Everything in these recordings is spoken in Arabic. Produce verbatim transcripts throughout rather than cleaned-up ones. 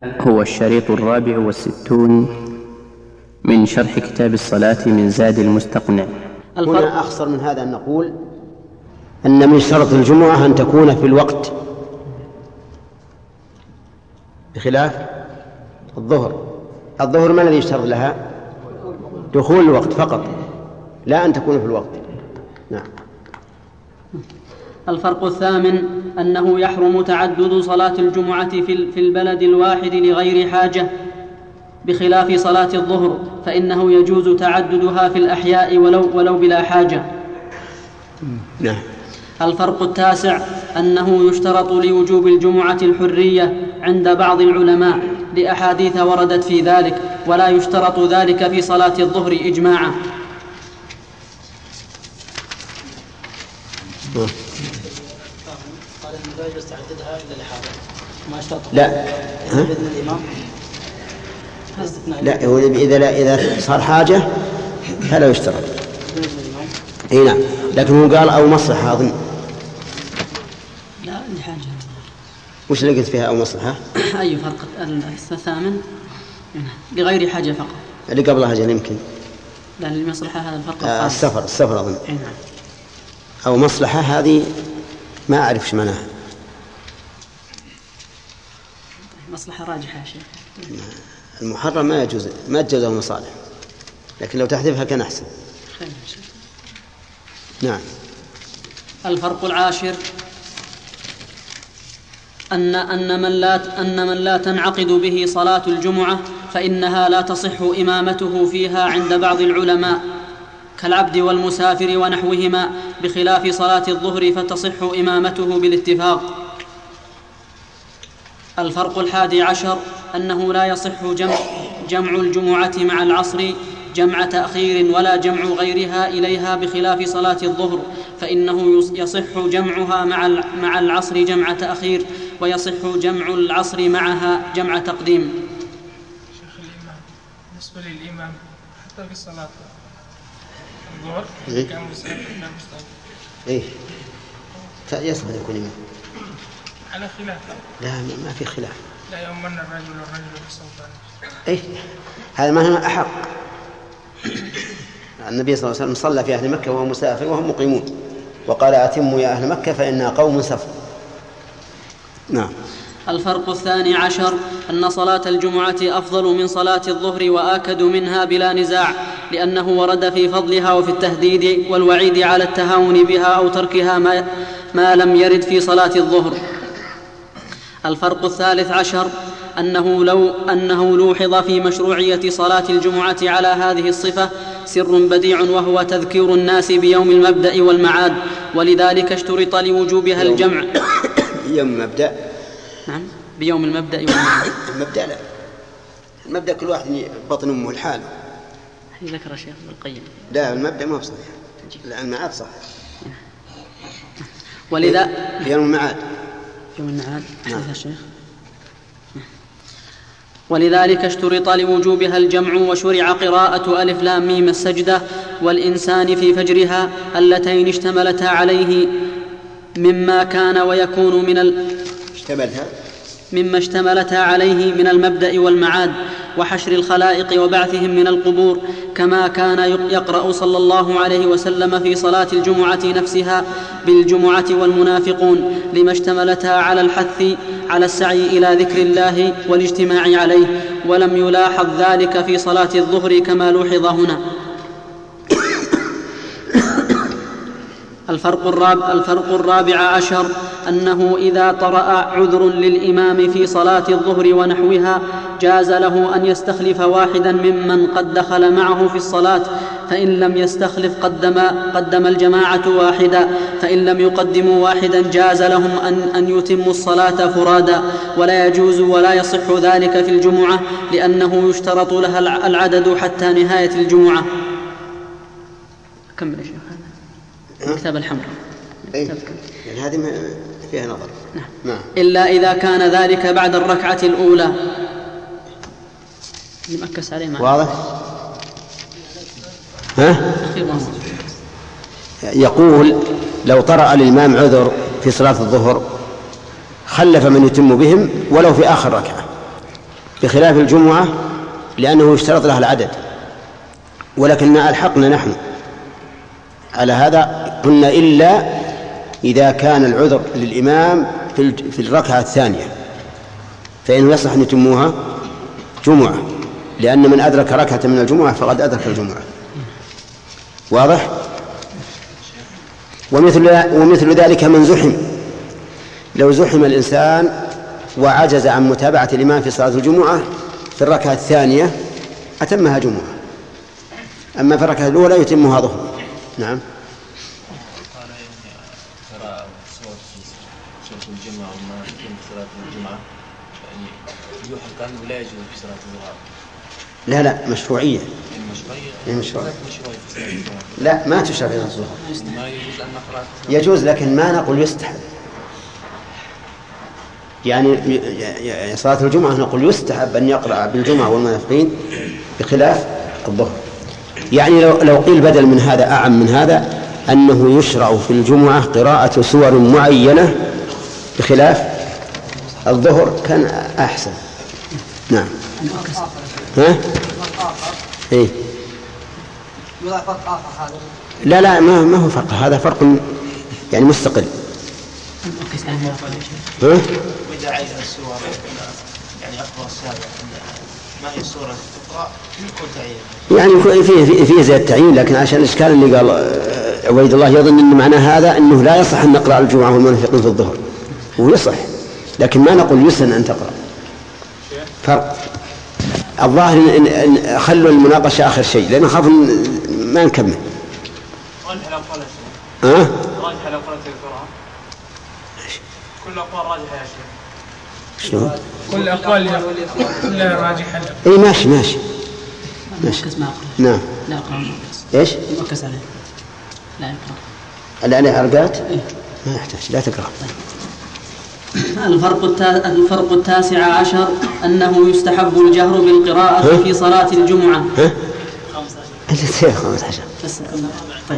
هو الشريط الرابع والستون من شرح كتاب الصلاة من زاد المستقنع. هنا أخصر من هذا أن نقول أن من شرط الجمعة أن تكون في الوقت، بخلاف الظهر. الظهر ما الذي يشترط لها؟ دخول الوقت فقط، لا أن تكون في الوقت. نعم. الفرق الثامن أنه يحرم تعدد صلاة الجمعة في البلد الواحد لغير حاجة، بخلاف صلاة الظهر فإنه يجوز تعددها في الأحياء ولو, ولو بلا حاجة. نعم. الفرق التاسع أنه يشترط لوجوب الجمعة الحرية عند بعض العلماء لأحاديث وردت في ذلك، ولا يشترط ذلك في صلاة الظهر إجماعا. قال إنه لا يجوز تعددها إلا لحاجة، ما اشترط لا بإذن الإمام. لا هو إذا لا إذا صار حاجة فلا يشترط. اي نعم، لكن هو قال أو مصلحة أظن. لا لحاجة. وش لقيت فيها أو مصلحة؟ أي فرق؟ الثامن لغير حاجة فقط. اللي قبلها جل يمكن. لا المصلحة هذا الفرق آه السفر السفر أظن. نعم. أو مصلحة هذه ما أعرف ايش معناها. مصلحة راجحة يا شيخ. المحرم ما يجوز ما تجوز المصالح، لكن لو تحذفها كان أحسن. خير يا شيخ. نعم. الفرق العاشر أن أن من لا أن من لا تنعقد به صلاة الجمعة فإنها لا تصح إمامته فيها عند بعض العلماء كالعبد والمسافر ونحوهما، بخلاف صلاة الظهر فتصح إمامته بالاتفاق. الفرق الحادي عشر أنه لا يصح جمع, جمع الجمعة مع العصر جمع تأخير ولا جمع غيرها إليها، بخلاف صلاة الظهر فإنه يصح جمعها مع العصر جمع تأخير، ويصح جمع العصر معها جمع تقديم. شيخ الإمام بالنسبة للإمام حتى في صلاة الظهر كان مسافر كان مستقيم. إيه يصح يكون إمام على خلاف. لا ما في خلاف. لا يؤمن الرجل الرجل بسلطانه. إيه هذا ما هو أحق. النبي صلى الله عليه وسلم صلى في أهل مكة وهو مسافر وهم مقيمون، وقال أتموا يا أهل مكة فإنا قوم سفر. نعم. الفرق الثاني عشر أن صلاة الجمعة أفضل من صلاة الظهر وآكد منها بلا نزاع، لأنه ورد في فضلها وفي التهديد والوعيد على التهاون بها أو تركها ما, ما لم يرد في صلاة الظهر. الفرق الثالث عشر أنه لو أنه لوحظ في مشروعية صلاة الجمعة على هذه الصفة سر بديع، وهو تذكير الناس بيوم المبدأ والمعاد، ولذلك اشترط لوجوبها الجمع. يوم المبدأ. نعم بيوم المبدأ والمعاد. المبدأ لا، المبدأ كل واحد بطن أمه الحال. ذكر الشيخ ابن القيم. لا المبدأ ما بصحيح، لا المعاد صح. ولذا يوم المعاد. يوم المعاد. نعم. الشيخ. ولذلك اشترط لوجوبها الجمع، وشرع قراءة ألف لام ميم السجدة والإنسان في فجرها اللتين اشتملتا عليه مما كان ويكون من ال... اشتملها مما اشتملتا عليه من المبدأ والمعاد وحشر الخلائق وبعثهم من القبور، كما كان يقرأ صلى الله عليه وسلم في صلاة الجمعة نفسها بالجمعة والمنافقون، لما اشتملتا على الحث على السعي إلى ذكر الله والاجتماع عليه، ولم يلاحظ ذلك في صلاة الظهر كما لوحظ هنا. الفرق الرابع, الفرق الرابع عشر أنه إذا طرأ عذر للإمام في صلاة الظهر ونحوها جاز له أن يستخلف واحدا ممن قد دخل معه في الصلاة، فإن لم يستخلف قدم, قدم الجماعة واحدا، فإن لم يقدموا واحدا جاز لهم أن, أن يتموا الصلاة فرادا، ولا يجوز ولا يصح ذلك في الجمعة، لأنه يشترط لها العدد حتى نهاية الجمعة. كمل يا شيخ الكتاب الحمراء. أي يعني هذه فيها نظر. نعم. نعم. إلا إذا كان ذلك بعد الركعة الأولى. نمكس عليه معنا. واضح؟ ها؟ يقول لو طرأ الإمام عذر في صلاة الظهر خلف من يتم بهم ولو في آخر ركعة، بخلاف الجمعة لأنه يشترط لها العدد، ولكن ألحقنا نحن على هذا قلنا إلا إذا كان العذر للإمام في الركعة الثانية فإنه يصح أن يتموها جمعة، لأن من أدرك ركعة من الجمعة فقد أدرك الجمعة. واضح؟ ومثل, ومثل ذلك من زحم، لو زحم الإنسان وعجز عن متابعة الإمام في صلاة الجمعة في الركعة الثانية أتمها جمعة، أما في الركعة الأولى يتمها ظهر. نعم. قال قراءة صوت صوت الجمعة وما يتم في صلاة الجمعة يعني يوحى كأنه لا يجوز في صلاة الظهر. لا لا مشروعية. مشروعية. مشروعية. لا ما تشرع في الظهر. ما يجوز أن نقرأ. يجوز لكن ما نقول يستحب. يعني صلاة الجمعة نقول يستحب أن يقرأ بالجمعة والمنافقين بخلاف الظهر. يعني لو, لو قيل بدل من هذا أعم من هذا أنه يشرع في الجمعة قراءة سور معينة بخلاف الظهر كان أحسن. نعم. ها؟ إيه؟ لا لا ما ما هو فرق، هذا فرق يعني مستقل. ها؟ وإذا عايز السورة يعني أكبر السابع ما هي السورة تقرأ يكون تعيين يعني فيه فيه زي التعيين، لكن عشان الإشكال اللي قال عبيد الله يظن أن معنى هذا أنه لا يصح أن نقرأ الجمعة والمنافقين في الظهر، ويصح لكن ما نقول يسن أن تقرأ. فرق. الظاهر إن خلوا المناقشة آخر شيء لأن خاف ما نكمل. راجح لو قال ها؟ راجح لو قالت القراءة كل أقوال راجحة يا شيخ. شو؟ كل أقوال كلها راجحة. إيه ماشي ماشي. ماشي. نعم. لا أقرأ. إيش؟ مركز عليه. لا يقرأ. اللي عليه عرقات؟ إيه؟ ما يحتاج لا تقرأ. الفرق, التا... الفرق التاسع عشر أنه يستحب الجهر بالقراءة في صلاة الجمعة. ها؟ اللي تصير خمسة عشر. طيب.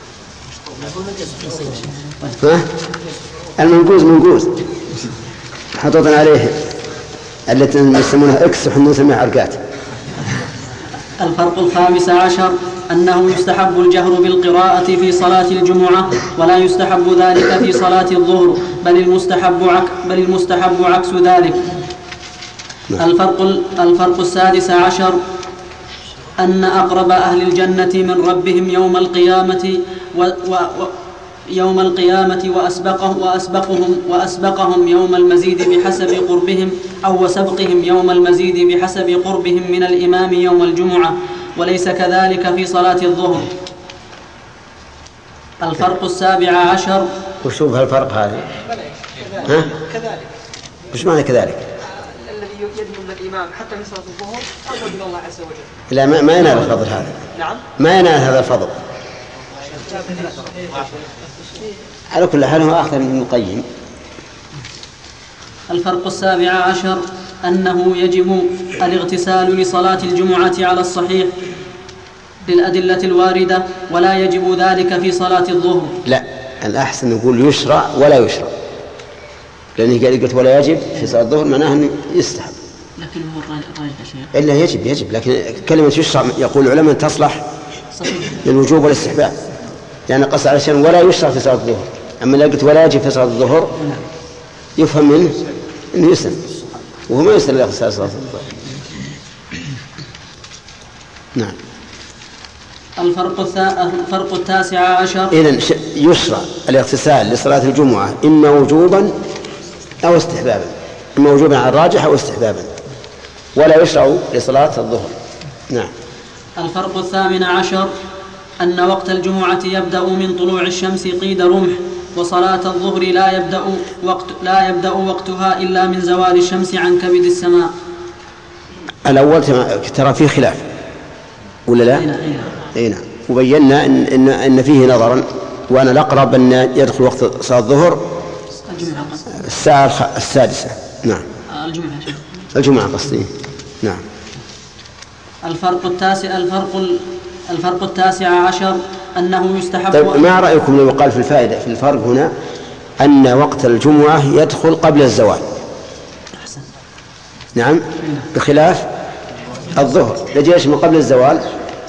ها؟ المنقوز منقوز حطوطا عليه التي يسمونها اكس وحنا نسميها عرقات. الفرق الخامس عشر أنه يستحب الجهر بالقراءة في صلاة الجمعة ولا يستحب ذلك في صلاة الظهر، بل المستحب عك بل المستحب عكس ذلك. الفرق الفرق السادس عشر أن أقرب أهل الجنة من ربهم يوم القيامة و و يوم القيامة وأسبقهم وأسبقهم وأسبقهم يوم المزيد بحسب قربهم أو وسبقهم يوم المزيد بحسب قربهم من الإمام يوم الجمعة، وليس كذلك في صلاة الظهر. الفرق السابع عشر. وشوف هالفرق هذا. ها؟ كذلك. وش معنى كذلك؟ الذي يدنو من الإمام حتى في صلاة الظهر أقرب من الله عز وجل. لا ما, ما ينال الفضل هذا. نعم. ما ينال هذا الفضل. على كل حال هو أخذ من القيم. الفرق السابع عشر أنه يجب الاغتسال لصلاة الجمعة على الصحيح للأدلة الواردة، ولا يجب ذلك في صلاة الظهر. لا الأحسن نقول يشرع ولا يشرع، لأنه قال قلت ولا يجب في صلاة الظهر معناه أنه يستحب. لكن هو الراجح شيء. إلا يجب يجب لكن كلمة يشرع يقول العلماء تصلح للوجوب والاستحباب، يعني قص على شيء ولا يشرع في صلاة الظهر. أما لو قلت ولا يجب في صلاة الظهر يفهم منه أنه يسن، وهو ما يسن لاغتسال صلاة الظهر. نعم. الفرق, الفرق التاسع عشر. إذن يشرع الاغتسال لصلاة الجمعة إما وجوبا أو استحبابا، إما وجوبا على الراجح أو استحبابا، ولا يشرع لصلاة الظهر. نعم. الفرق الثامن عشر أن وقت الجمعة يبدأ من طلوع الشمس قيد رمح، وصلاة الظهر لا يبدأ وقت لا يبدأ وقتها إلا من زوال الشمس عن كبد السماء. الأول ترى فيه خلاف ولا لا؟ أي نعم. وبينا إن, إن, إن فيه نظرا، وأنا الأقرب أن يدخل وقت صلاة الظهر الساعة السادسة. نعم. الجمعة الجمعة قصدي. نعم. الفرق التاسع الفرق الفرق التاسع عشر أنه يستحب. طيب ما رأيكم لو قال في الفائدة في الفرق هنا أن وقت الجمعة يدخل قبل الزوال؟ أحسن. نعم بخلاف الظهر. يجي ايش من قبل الزوال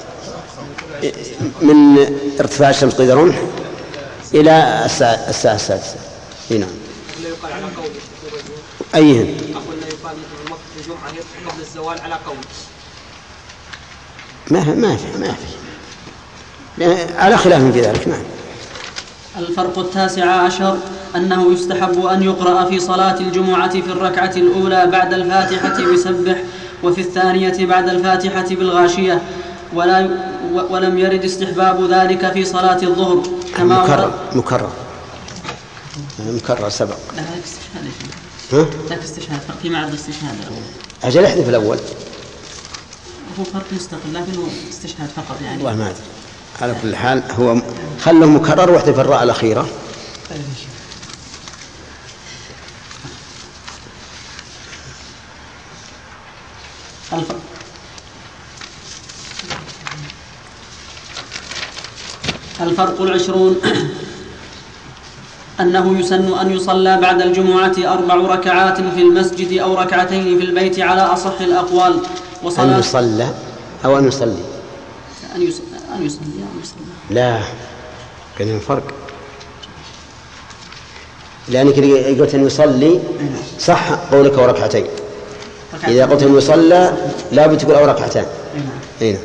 من ارتفاع الشمس قيد رمح إلى الساعة, الساعة السادسة. نعم. لا يقال على قول أيهن؟ أقول لا يقال مثل وقت الجمعة قبل الزوال على قول. ما في ما في ما في على خلاف في ذلك. نعم. الفرق التاسع عشر أنه يستحب أن يقرأ في صلاة الجمعة في الركعة الأولى بعد الفاتحة بسبح، وفي الثانية بعد الفاتحة بالغاشية، ولا ولم يرد استحباب ذلك في صلاة الظهر كما مكرر مكرر مكرر سبق. لا هذا استشهاد. ها؟ ذاك استشهاد في معرض استشهاد. أجل احذف الأول. هو فرق مستقل لكنه استشهاد فقط يعني. والله ما أدري. على كل حال هو خله مكرر واحذف الراء الأخيرة. الف... الفرق العشرون أنه يسن أن يصلى بعد الجمعة أربع ركعات في المسجد أو ركعتين في البيت على أصح الأقوال. وصلاة أن يصلى أو أن يصلي أن يصلي أن يصلي, أن يصلي. لا كان الفرق لأنك قلت أن يصلي صح قولك وركعتين. إذا قلت أن يصلى لا بتقول أو ركعتان. هنا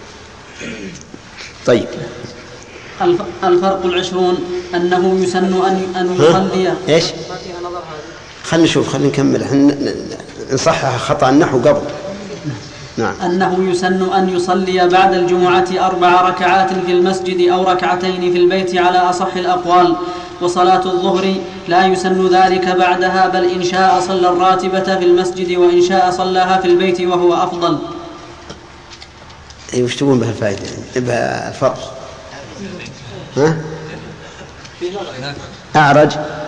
طيب. الفرق العشرون أنه يسن أن أن يصلي. إيش؟ خلنا نشوف خلنا نكمل احنا نصحح خطأ النحو قبل. نعم. أنه يسن أن يصلي بعد الجمعة أربع ركعات في المسجد أو ركعتين في البيت على أصح الأقوال. وصلاة الظهر لا يسن ذلك بعدها، بل إن شاء صلى الراتبة في المسجد وإن شاء صلاها في البيت وهو أفضل. أي وش تقول بها الفائدة بها الفرق؟ ها؟ أعرج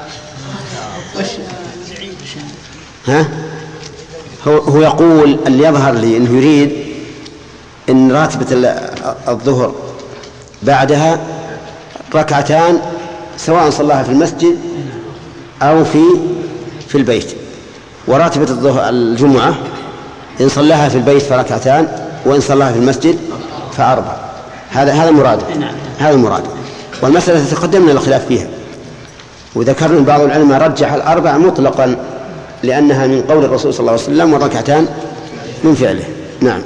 ها؟ هو, هو يقول اللي يظهر لي أنه يريد أن راتبة الظهر بعدها ركعتان سواء صلاها في المسجد أو في في البيت، وراتبة الظهر الجمعة إن صلاها في البيت فركعتان وإن صلاها في المسجد فأربع. هذا هذا مراد هذا المراد. والمسألة تقدمنا الخلاف فيها، وذكرنا بعض العلماء رجح الأربع مطلقا لأنها من قول الرسول صلى الله عليه وسلم والركعتان من فعله. نعم.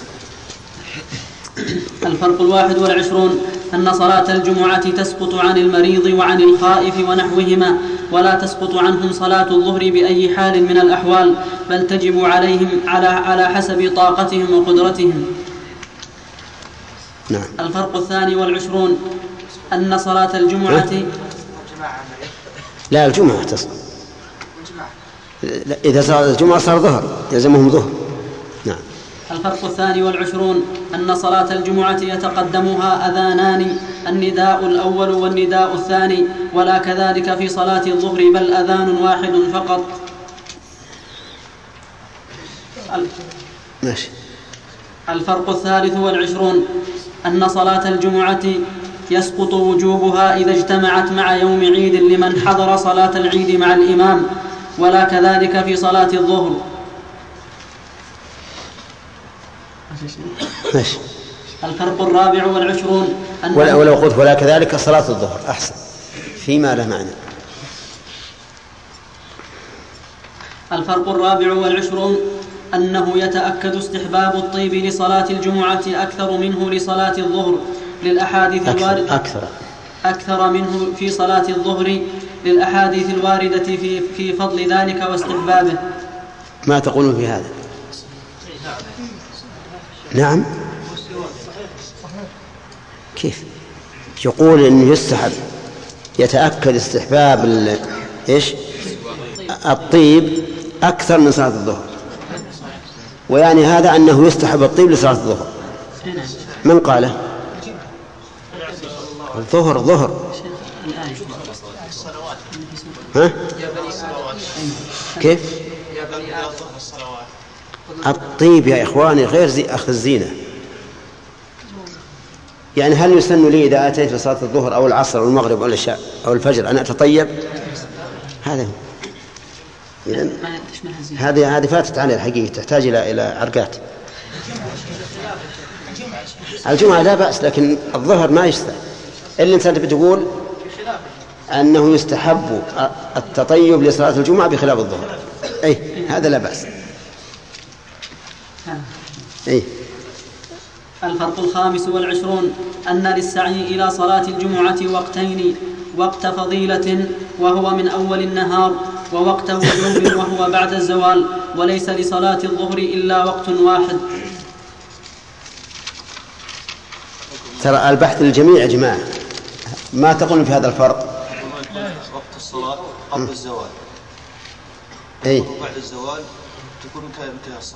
الفرق الواحد والعشرون أن صلاة الجمعة تسقط عن المريض وعن الخائف ونحوهما، ولا تسقط عنهم صلاة الظهر بأي حال من الأحوال، بل تجب عليهم على على حسب طاقتهم وقدرتهم. نعم. الفرق الثاني والعشرون أن صلاة الجمعة لا الجمعة تسقط. إذا صار الجمعة صار ظهر يلزمهم ظهر. نعم. الفرق الثاني والعشرون أن صلاة الجمعة يتقدمها أذانان، النداء الأول والنداء الثاني، ولا كذلك في صلاة الظهر، بل أذان واحد فقط. ماشي. الفرق الثالث والعشرون أن صلاة الجمعة يسقط وجوبها إذا اجتمعت مع يوم عيد لمن حضر صلاة العيد مع الإمام، ولا كذلك في صلاة الظهر. ماشي. الفرق الرابع والعشرون أن ولو قلت ولا كذلك صلاة الظهر أحسن فيما له معنى. الفرق الرابع والعشرون أنه يتأكد استحباب الطيب لصلاة الجمعة أكثر منه لصلاة الظهر للأحاديث الواردة أكثر أكثر منه في صلاة الظهر للأحاديث الواردة في في فضل ذلك واستحبابه. ما تقولون في هذا؟ نعم. كيف يقول إنه يستحب يتأكد استحباب إيش الطيب أكثر من صلاة الظهر، ويعني هذا أنه يستحب الطيب لصلاة الظهر. من قاله؟ الظهر ظهر. ها؟ كيف؟ الطيب يا إخواني غير زي أخذ الزينة. يعني هل يسن لي إذا أتيت في صلاة الظهر أو العصر أو المغرب أو العشاء أو الفجر أن أتطيب؟ هذا هو. إذن هذه هذه فاتت عن الحقيقة، تحتاج إلى إلى عرقات. الجمعة لا بأس، لكن الظهر ما يستحب. اللي أنت بتقول أنه يستحب التطيب لصلاة الجمعة بخلاف الظهر، أي هذا لا بأس. أي. الفرق الخامس والعشرون أن للسعي إلى صلاة الجمعة وقتين، وقت فضيلة وهو من أول النهار، ووقت وجوب وهو بعد الزوال، وليس لصلاة الظهر إلا وقت واحد. ترى البحث للجميع يا جماعة، ما تقولون في هذا الفرق؟ وقت الصلاة قبل الزوال، أي وبعد الزوال تكون انتهى الصلاة.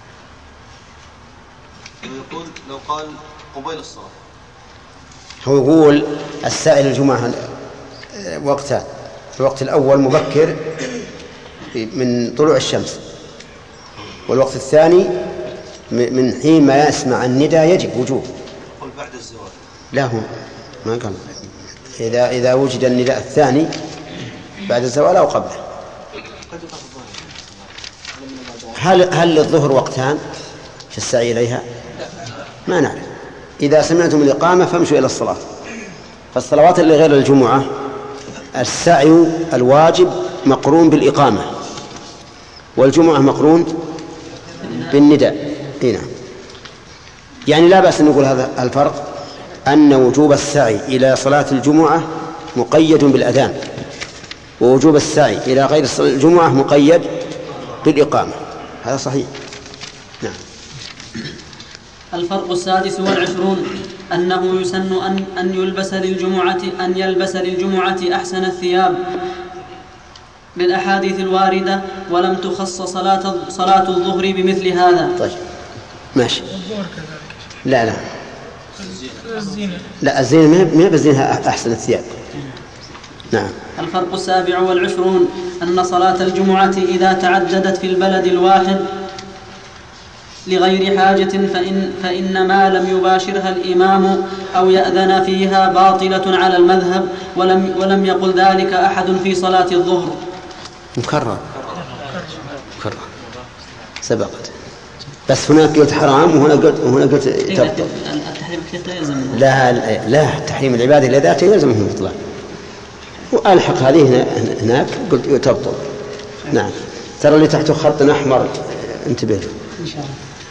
ويقول لو قال قبيل الصلاة، هو يقول السائل الجمعة وقتان، الوقت الأول مبكر من طلوع الشمس، والوقت الثاني من حين ما يسمع الندى يجب وجوب. قل بعد الزوال. لا هو ما قال إذا إذا وجد النداء الثاني بعد الزوال أو قبله. هل هل للظهر وقتان في السعي إليها؟ ما نعرف. إذا سمعتم الإقامة فامشوا إلى الصلاة. فالصلوات اللي غير الجمعة السعي الواجب مقرون بالإقامة، والجمعة مقرون بالنداء. هنا يعني لا بأس أن نقول هذا الفرق، أن وجوب السعي إلى صلاة الجمعة مقيد بالأذان، ووجوب السعي إلى غير الجمعة مقيد بالإقامة. هذا صحيح. نعم. الفرق السادس والعشرون أنه يسن أن, أن يلبس للجمعة أن يلبس للجمعة أحسن الثياب بالأحاديث الواردة، ولم تخص صلاة صلاة الظهر بمثل هذا. طيب ماشي. لا لا لا الزينة ما هي بزينها أحسن الثياب. نعم. الفرق السابع والعشرون أن صلاة الجمعة إذا تعددت في البلد الواحد لغير حاجة فإن, فإن ما لم يباشرها الإمام أو يأذن فيها باطلة على المذهب، ولم, ولم يقل ذلك أحد في صلاة الظهر. مكرر مكرر سبقت، بس هناك قلت حرام وهنا قلت وهنا قلت تبطل. التحريم كيف يلزم؟ لا لا تحريم العبادة لذاته يلزمه مطلق، وألحق هذه هناك قلت تبطل. نعم. ترى اللي تحته خط أحمر انتبه له إن شاء الله.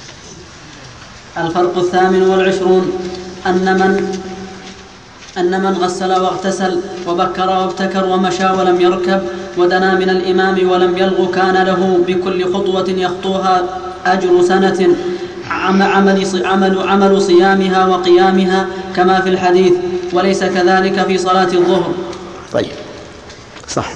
الفرق الثامن والعشرون أن من أن من غسل واغتسل وبكر وابتكر ومشى ولم يركب ودنا من الإمام ولم يلغ كان له بكل خطوة يخطوها أجر سنة عمل, عمل, عمل صيامها وقيامها كما في الحديث، وليس كذلك في صلاة الظهر. طيب صح.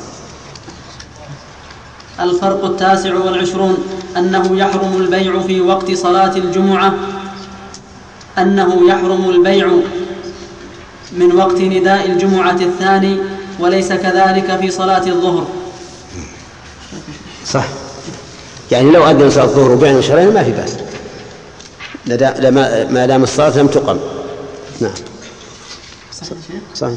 الفرق التاسع والعشرون أنه يحرم البيع في وقت صلاة الجمعة أنه يحرم البيع من وقت نداء الجمعة الثاني، وليس كذلك في صلاة الظهر. صح. يعني لو أذن صلاة الظهر وبيعنا وشرينا ما في بأس ما دام الصلاة لم تقم. نعم صحيح.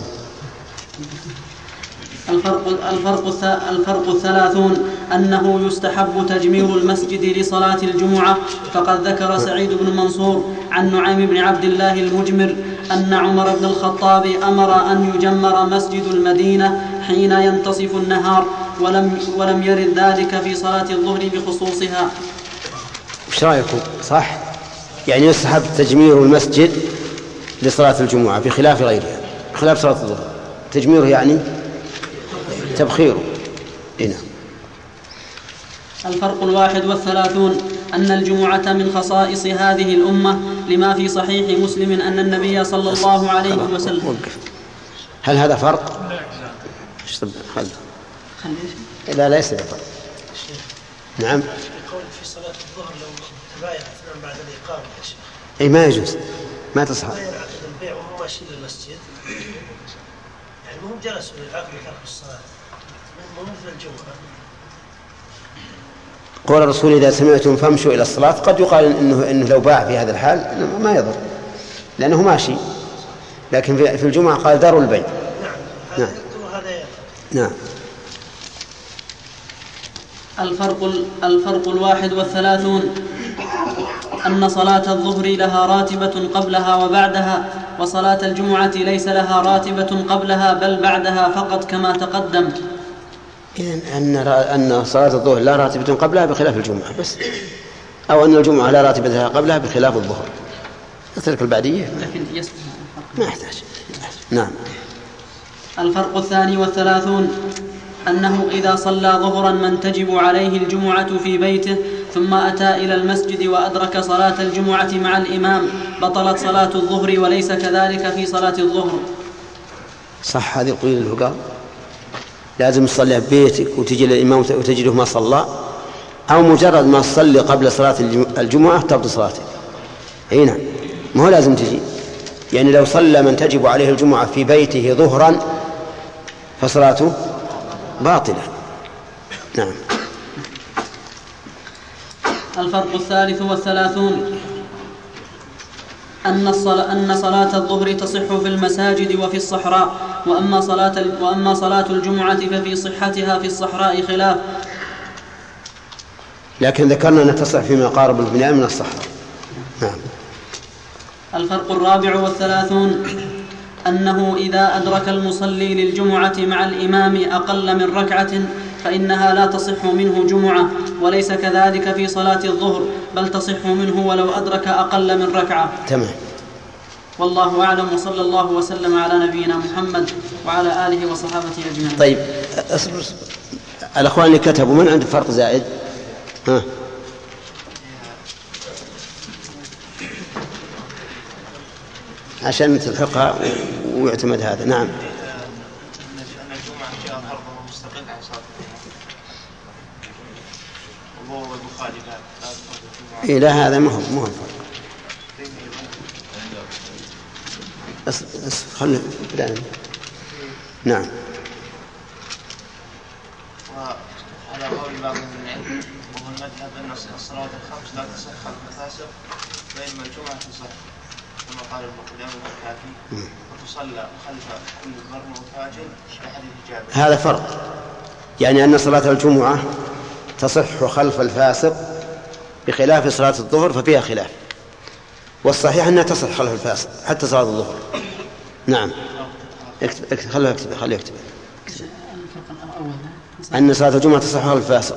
الفرق, الفرق, الفرق الثلاثون أنه يستحب تجمير المسجد لصلاة الجمعة، فقد ذكر سعيد بن منصور عن نعيم بن عبد الله المجمر أن عمر بن الخطاب أمر أن يجمر مسجد المدينة حين ينتصف النهار، ولم, ولم يرد ذلك في صلاة الظهر بخصوصها. وش رأيكم؟ صح. يعني يستحب تجمير المسجد لصلاة الجمعة بخلاف غيرها، بخلاف صلاة الظهر. تجميره يعني تبخيره. هنا. الفرق الواحد والثلاثون أن الجمعة من خصائص هذه الأمة، لما في صحيح مسلم أن النبي صلى الله عليه وسلم. هل هذا فرق؟ خل. لا ليس فرق. نعم. في صلاة الظهر لو تبايع اثنان بعد الإقامة يا شيخ. أي ما يجوز، ما تصح. لا ينعقد البيع وهو ماشي للمسجد، يعني هم جلسوا للعقد ترك الصلاة، مو مثل الجمعة. قول الرسول إذا سمعتم فامشوا إلى الصلاة، قد يقال إنه إنه لو باع في هذا الحال ما يضر لأنه ماشي، لكن في الجمعة قال داروا البيع. نعم. نعم. نعم. الفرق, الفرق الواحد والثلاثون أن صلاة الظهر لها راتبة قبلها وبعدها، وصلاة الجمعة ليس لها راتبة قبلها بل بعدها فقط كما تقدم. إذن أن أن صلاة الظهر لا راتبة قبلها بخلاف الجمعة بس، أو أن الجمعة لا راتبة قبلها بخلاف الظهر. اترك البعدية ما يحتاج. نعم. الفرق الثاني والثلاثون أنه إذا صلى ظهرا من تجب عليه الجمعة في بيته ثم أتى إلى المسجد وأدرك صلاة الجمعة مع الإمام بطلت صلاة الظهر، وليس كذلك في صلاة الظهر. صح هذه قيل الفقهاء لازم تصلي في بيتك وتجي للإمام وتجده ما صلى، أو مجرد ما تصلي قبل صلاة الجمعة تبطل صلاتك. أي نعم، ما هو لازم تجي. يعني لو صلى من تجب عليه الجمعة في بيته ظهرا فصلاته باطلة. نعم. الفرق الثالث والثلاثون أن الصلاة, أن صلاة الظهر تصح في المساجد وفي الصحراء، وأما صلاة, وأما صلاة الجمعة ففي صحتها في الصحراء خلاف. لكن ذكرنا أن تصح فيما قارب البناء من الصحراء. نعم. الفرق الرابع والثلاثون أنه إذا أدرك المصلي للجمعة مع الإمام أقل من ركعة فإنها لا تصح منه جمعة، وليس كذلك في صلاة الظهر بل تصح منه ولو أدرك أقل من ركعة. تمام. والله أعلم، وصلى الله وسلم على نبينا محمد وعلى آله وصحابته أجمعين. طيب أصبر. الأخوان اللي كتبوا من عنده فرق زائد؟ ها عشان تلحقها ويعتمد هذا. نعم. إيه لا هذا ما هو ما هو الفرق. بس بس خلنا بدأنا. نعم. وعلى قول بعض العلم وهو المذهب أن الصلوات الخمس لا تصح خلف الفاسق، بينما الجمعة تصح كما قال ابن قدامة الكافي، وتصلى خلف كل بر وفاجر لحديث جابر. هذا فرق، يعني أن صلاة الجمعة تصح خلف الفاسق بخلاف صلاة الظهر ففيها خلاف، والصحيح أنها تصح خلف الفاسق حتى صلاة الظهر. نعم. اكتب اكتب خليه يكتب خليه يكتب أن صلاة الجمعة تصح خلف الفاسق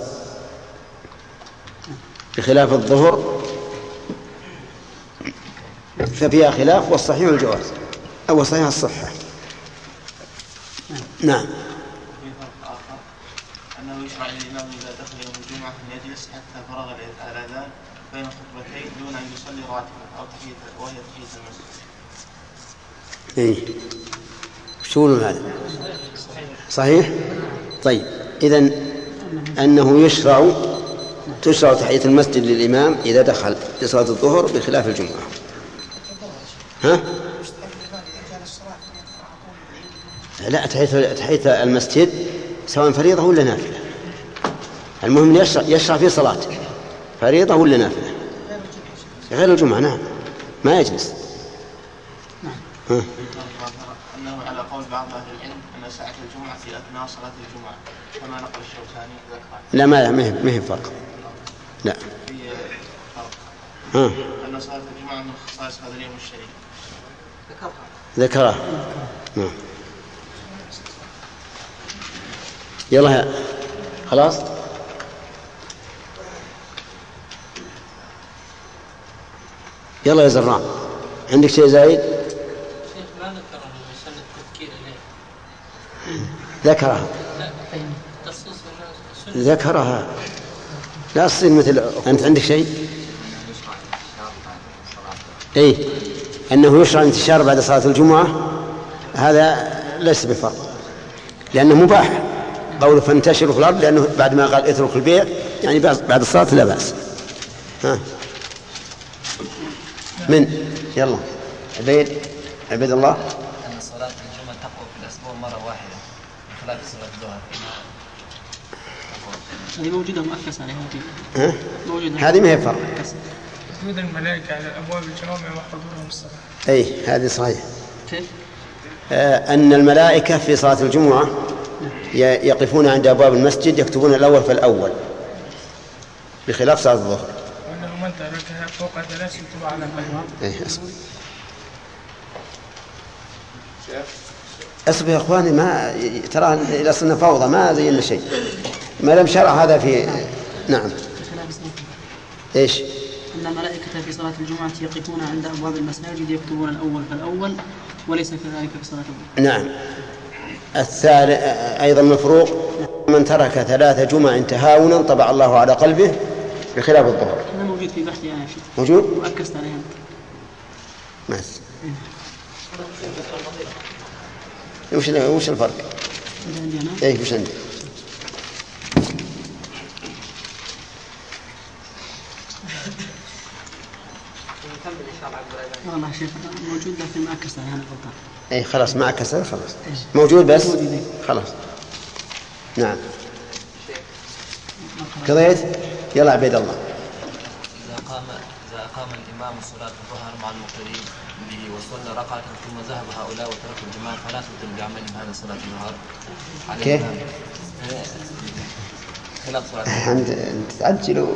بخلاف الظهر ففيها خلاف، والصحيح الجواز أو صحيح الصحة. نعم. أنه يشرع للإمام إذا دخل يوم الجمعة أن يجلس حتى فرغ الأذان بين خطبتين دون أن يصلي راتبا أو تحية وهي تحية المسجد. إيه شو هذا؟ صحيح. طيب إذن أنه يشرع تشرع تحية المسجد للإمام إذا دخل لصلاة الظهر بخلاف الجمعة. ها؟ لا، تحية تحية المسجد سواء فريضة ولا نافلة، المهم يشرع يشرع في صلاته فريضة ولا نافلة غير الجمعة. نعم ما يجلس. ها؟ أنه على قول بعض أهل العلم أن ساعة الجمعة في أثناء صلاة الجمعة كما نقل الشوكاني ذكر. لا ما ما هي فرق. لا. في فرق. ها. أن صلاة الجمعة من خصائص هذا اليوم الشريف. ذكرها. نعم. يلا خلاص. يلا يا زران عندك شيء زايد؟ شيخ ما ذكره عشان التذكير إليه. ذكرها. ذكرها. لا تصير مثل أنت عندك شيء؟ إيه أنه يشرع انتشار بعد صلاة الجمعة، هذا ليس بفرق لأنه مباح. قوله فانتشروا في الأرض لأنه بعد ما قال اترك البيع يعني بعد الصلاة لا بأس. ها من يلا عبيد عبيد الله. أن صلاة الجمعة تقوى في الأسبوع مرة واحدة بخلاف صلاة الظهر. هذه موجودة مؤكسة عليها. ها هذه ما هي فرق. وجود الملائكة على الأبواب الجوامع وحضورهم الصلاة. أي هذه صحيح. آه أن الملائكة في صلاة الجمعة يقفون عند أبواب المسجد يكتبون الأول فالأول بخلاف صلاة الظهر. وأنه من تركها فوق ثلاث يتوب على الغير. إيه أصبر أصبر يا إخواني، ما ترى إذا صرنا فوضى ما زينا شيء ما لم شرع هذا في. نعم. إيش؟ أن الملائكة في صلاة الجمعة يقفون عند أبواب المساجد يكتبون الأول فالأول وليس كذلك في صلاة الظهر. نعم. الثالث أيضا مفروق، من ترك ثلاث جمع تهاونا طبع الله على قلبه بخلاف الظهر. هذا موجود في بحثي أنا شيء. موجود؟ وأكست عليه أنت. ماس. وش وش الفرق؟ عندي أنا. إيه وش عندي؟ والله شيخ موجود لكن ما أكست عليه أنا غلطان. إيه خلاص ما أكست خلاص. موجود بس. خلاص. نعم. قضيت؟ يلا عبيد الله. إذا قام إذا أقام الإمام صلاة الظهر مع المقتدين به وصلى ركعة ثم ذهب هؤلاء وتركوا الجماعة فلا تبطل بعملهم هذا صلاة الظهر. كيف؟ خلاف صلاة الظهر. عند تعجلوا.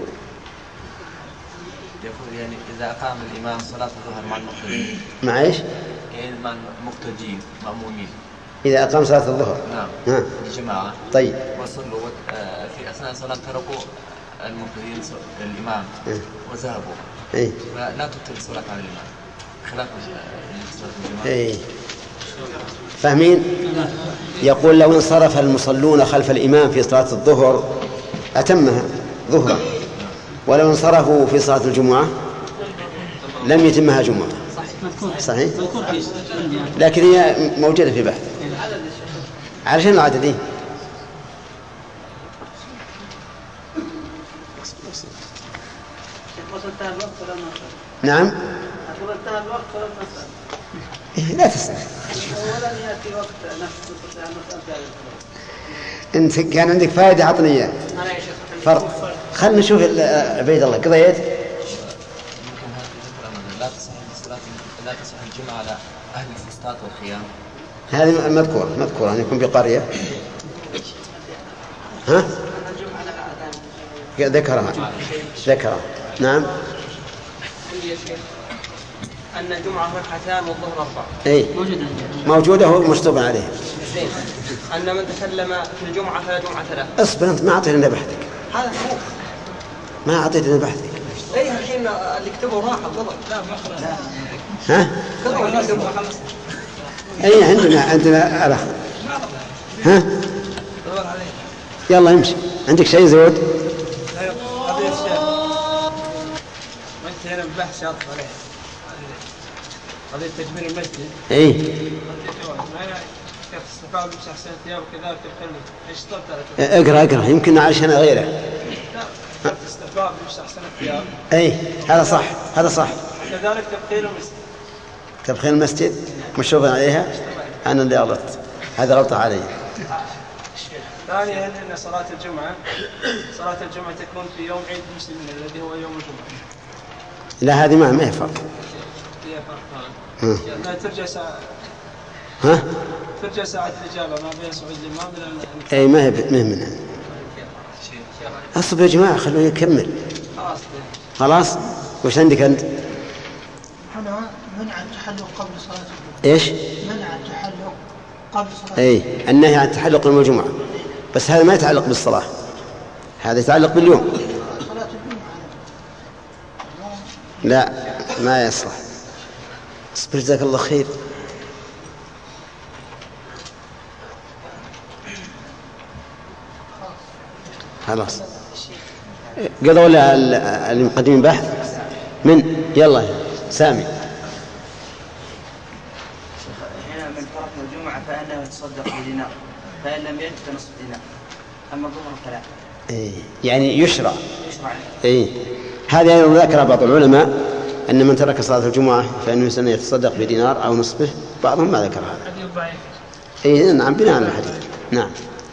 يقول يعني إذا أقام الإمام صلاة الظهر مع المقتدين. مع إيش؟ يعني مع المقتدين مأمومين. إذا أقام صلاة الظهر. نعم. نعم. الجماعة. طيب. وصلوا في أثناء الصلاة تركوا المقتدين الإمام وذهبوا. إيه. فلا تبطل الصلاة على الإمام. خلاف صلاة الجماعة. إيه. فاهمين؟ يقول لو انصرف المصلون خلف الإمام في صلاة الظهر أتمها ظهرا، ولو انصرفوا في صلاة الجمعة لم يتمها جمعة. صحيح؟ لكن هي موجودة في بحث. علشان العددين. نعم. إيه لا تسأل. أنت كان عندك فائدة عطني إياه. فرق. خلنا نشوف عبيد الله قضيت. لا تصح الصلاة لا تصح الجمعة على أهل الفسطاط والخيام. هذه مذكورة مذكورة أن يكون بقرية. ها؟ ذكرها ذكرها. نعم. أن الجمعة ركعتان والظهر أربعة. أي موجودة هو مشطوب عليه. أن من تكلم في الجمعة فلا جمعة له. اصبر أنت ما أعطيتنا بحثك. هذا هو. ما أعطيتنا بحثك. إيه الحين اللي كتبه راح الضبط. لا ما خلاص. ها؟ كتبه اللي كتبه خلاص. أي عندنا عندنا الأخ. ها؟ يلا امشي. عندك شيء زود؟ قضية الشيخ وانت هنا ببحث شرط عليه قضية تجميل المسجد. اي كيف استفاد بمسح أحسن ثياب وكذلك الخلي ايش طلبت على اقرأ اقرأ يمكن علشان غيره. لا استفاد بمسح أحسن الثياب. اي هذا صح هذا صح. كذلك تبخيل المسجد. تبخيل المسجد مشروط عليها. أنا اللي غلطت هذا غلطة علي. ثانيا أن صلاة الجمعة صلاة الجمعة تكون في يوم عيد المسلمين الذي هو يوم الجمعة. لا هذه ما ما يفرق. هي فرق. لا ترجع ساعة. ها؟ ترجع ساعة الإجابة ما بين سعود الإمام إلى. أي ما هي ما هي منها. أصبر يا جماعة خلوه يكمل. خلاص. خلاص. وش عندك أنت؟ هنا منع التحلق قبل صلاة الجمعة. إيش؟ منع التحلق قبل صلاة. أي النهي عن التحلق يوم الجمعة، بس هذا ما يتعلق بالصلاة، هذا يتعلق باليوم. صلاة الجمعة. لا ما يصلح. اصبر جزاك الله خير. خلاص قضوا ولا اللي مقدمين بحث من يلا سامي. هنا من ترك الجمعة فإنه يتصدق بدينار فإن لم يجد فنصف دينار أما الظهر فلا. إيه يعني يشرع. يشرع. إيه هذا أيضا ذكر بعض العلماء أن من ترك صلاة الجمعة فإنه يسن يتصدق بدينار أو نصفه، بعضهم ما ذكر هذا. حديث ضعيف. إيه نعم بناء على الحديث. نعم.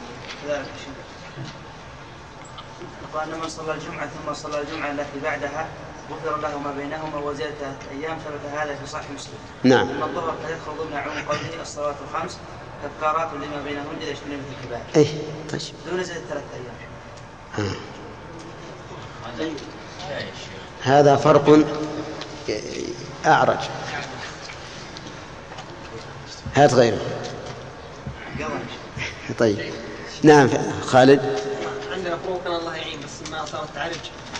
وأن من صلى الجمعة ثم صلى الجمعة التي بعدها غفر له ما بينهما وزيادة أيام ثبت هذا في صحيح مسلم. نعم. أما الظهر قد يدخل ضمن عموم قوله الصلوات الخمس كفارات لما بينهن إذا اجتنبت الكبائر. إيه طيب. دون زيادة ثلاثة أيام. ها. هذا فرق أعرج. هات غيره. طيب نعم خالد. عندنا فروق كان الله يعين بس ما صارت تعرج.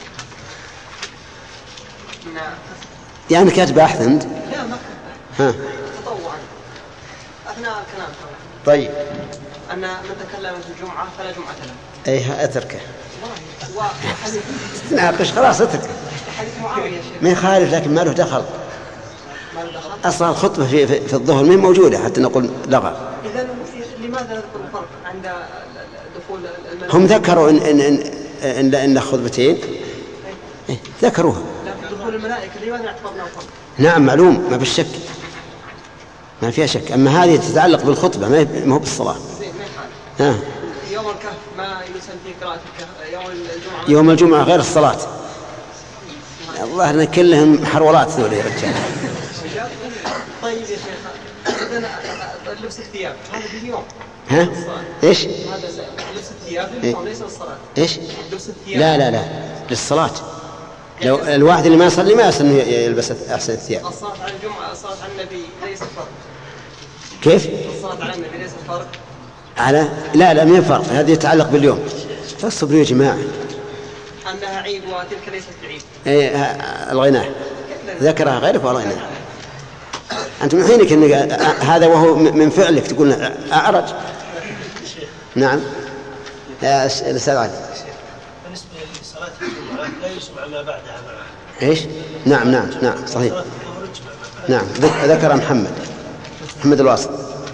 يعني كاتب بحث أنت؟ لا ما ها تطوعا أثناء الكلام. طيب أن من تكلم في الجمعة فلا جمعة له. أي أتركه. ناقش خلاص أتركه. ما يخالف لكن ما له دخل. أصلا الخطبة في, في, في الظهر ما موجودة حتى نقول لغة. إذن لماذا نذكر الفرق عند دخول المنزل؟ هم ذكروا إن إن إن, إن, إن خطبتين إيه ذكروها. لكن دخول الملائكة لماذا اعتبرنا الفرق؟ نعم معلوم ما بالشك ما فيها شك. أما هذه تتعلق بالخطبة ما هو بالصلاة. ها. يوم الكهف ما يسمى فيه قراءة الكهف. يوم الجمعة يوم الجمعة غير الصلاة. الله أن كلهم حرولات ذول يا رجال. طيب يا شيخ لبس الثياب هذا باليوم. ها ايش؟ هذا لبس الثياب للصلاة ليس للصلاة. ايش؟ لبس الثياب. لا لا لا للصلاة. لو الواحد اللي ما يصلي ما يصلي يلبس أحسن الثياب. الصلاة على الجمعة الصلاة على النبي ليس فرق. كيف؟ الصلاة على النبي ليس فرق. على لا لا ما فرق. هذه يتعلق باليوم. فاصبروا يا جماعة. أنها عيد وتلك ليست بعيد. ايه الغناء ذكرها غيرك والغناء. أنت من حينك إن هذا وهو من فعلك تقول أعرج. نعم يا أستاذ علي. بالنسبة لصلاة الجمعة لا يسمع ما بعدها معها. إيش؟ نعم نعم نعم صحيح. نعم ذكر محمد محمد الواصل.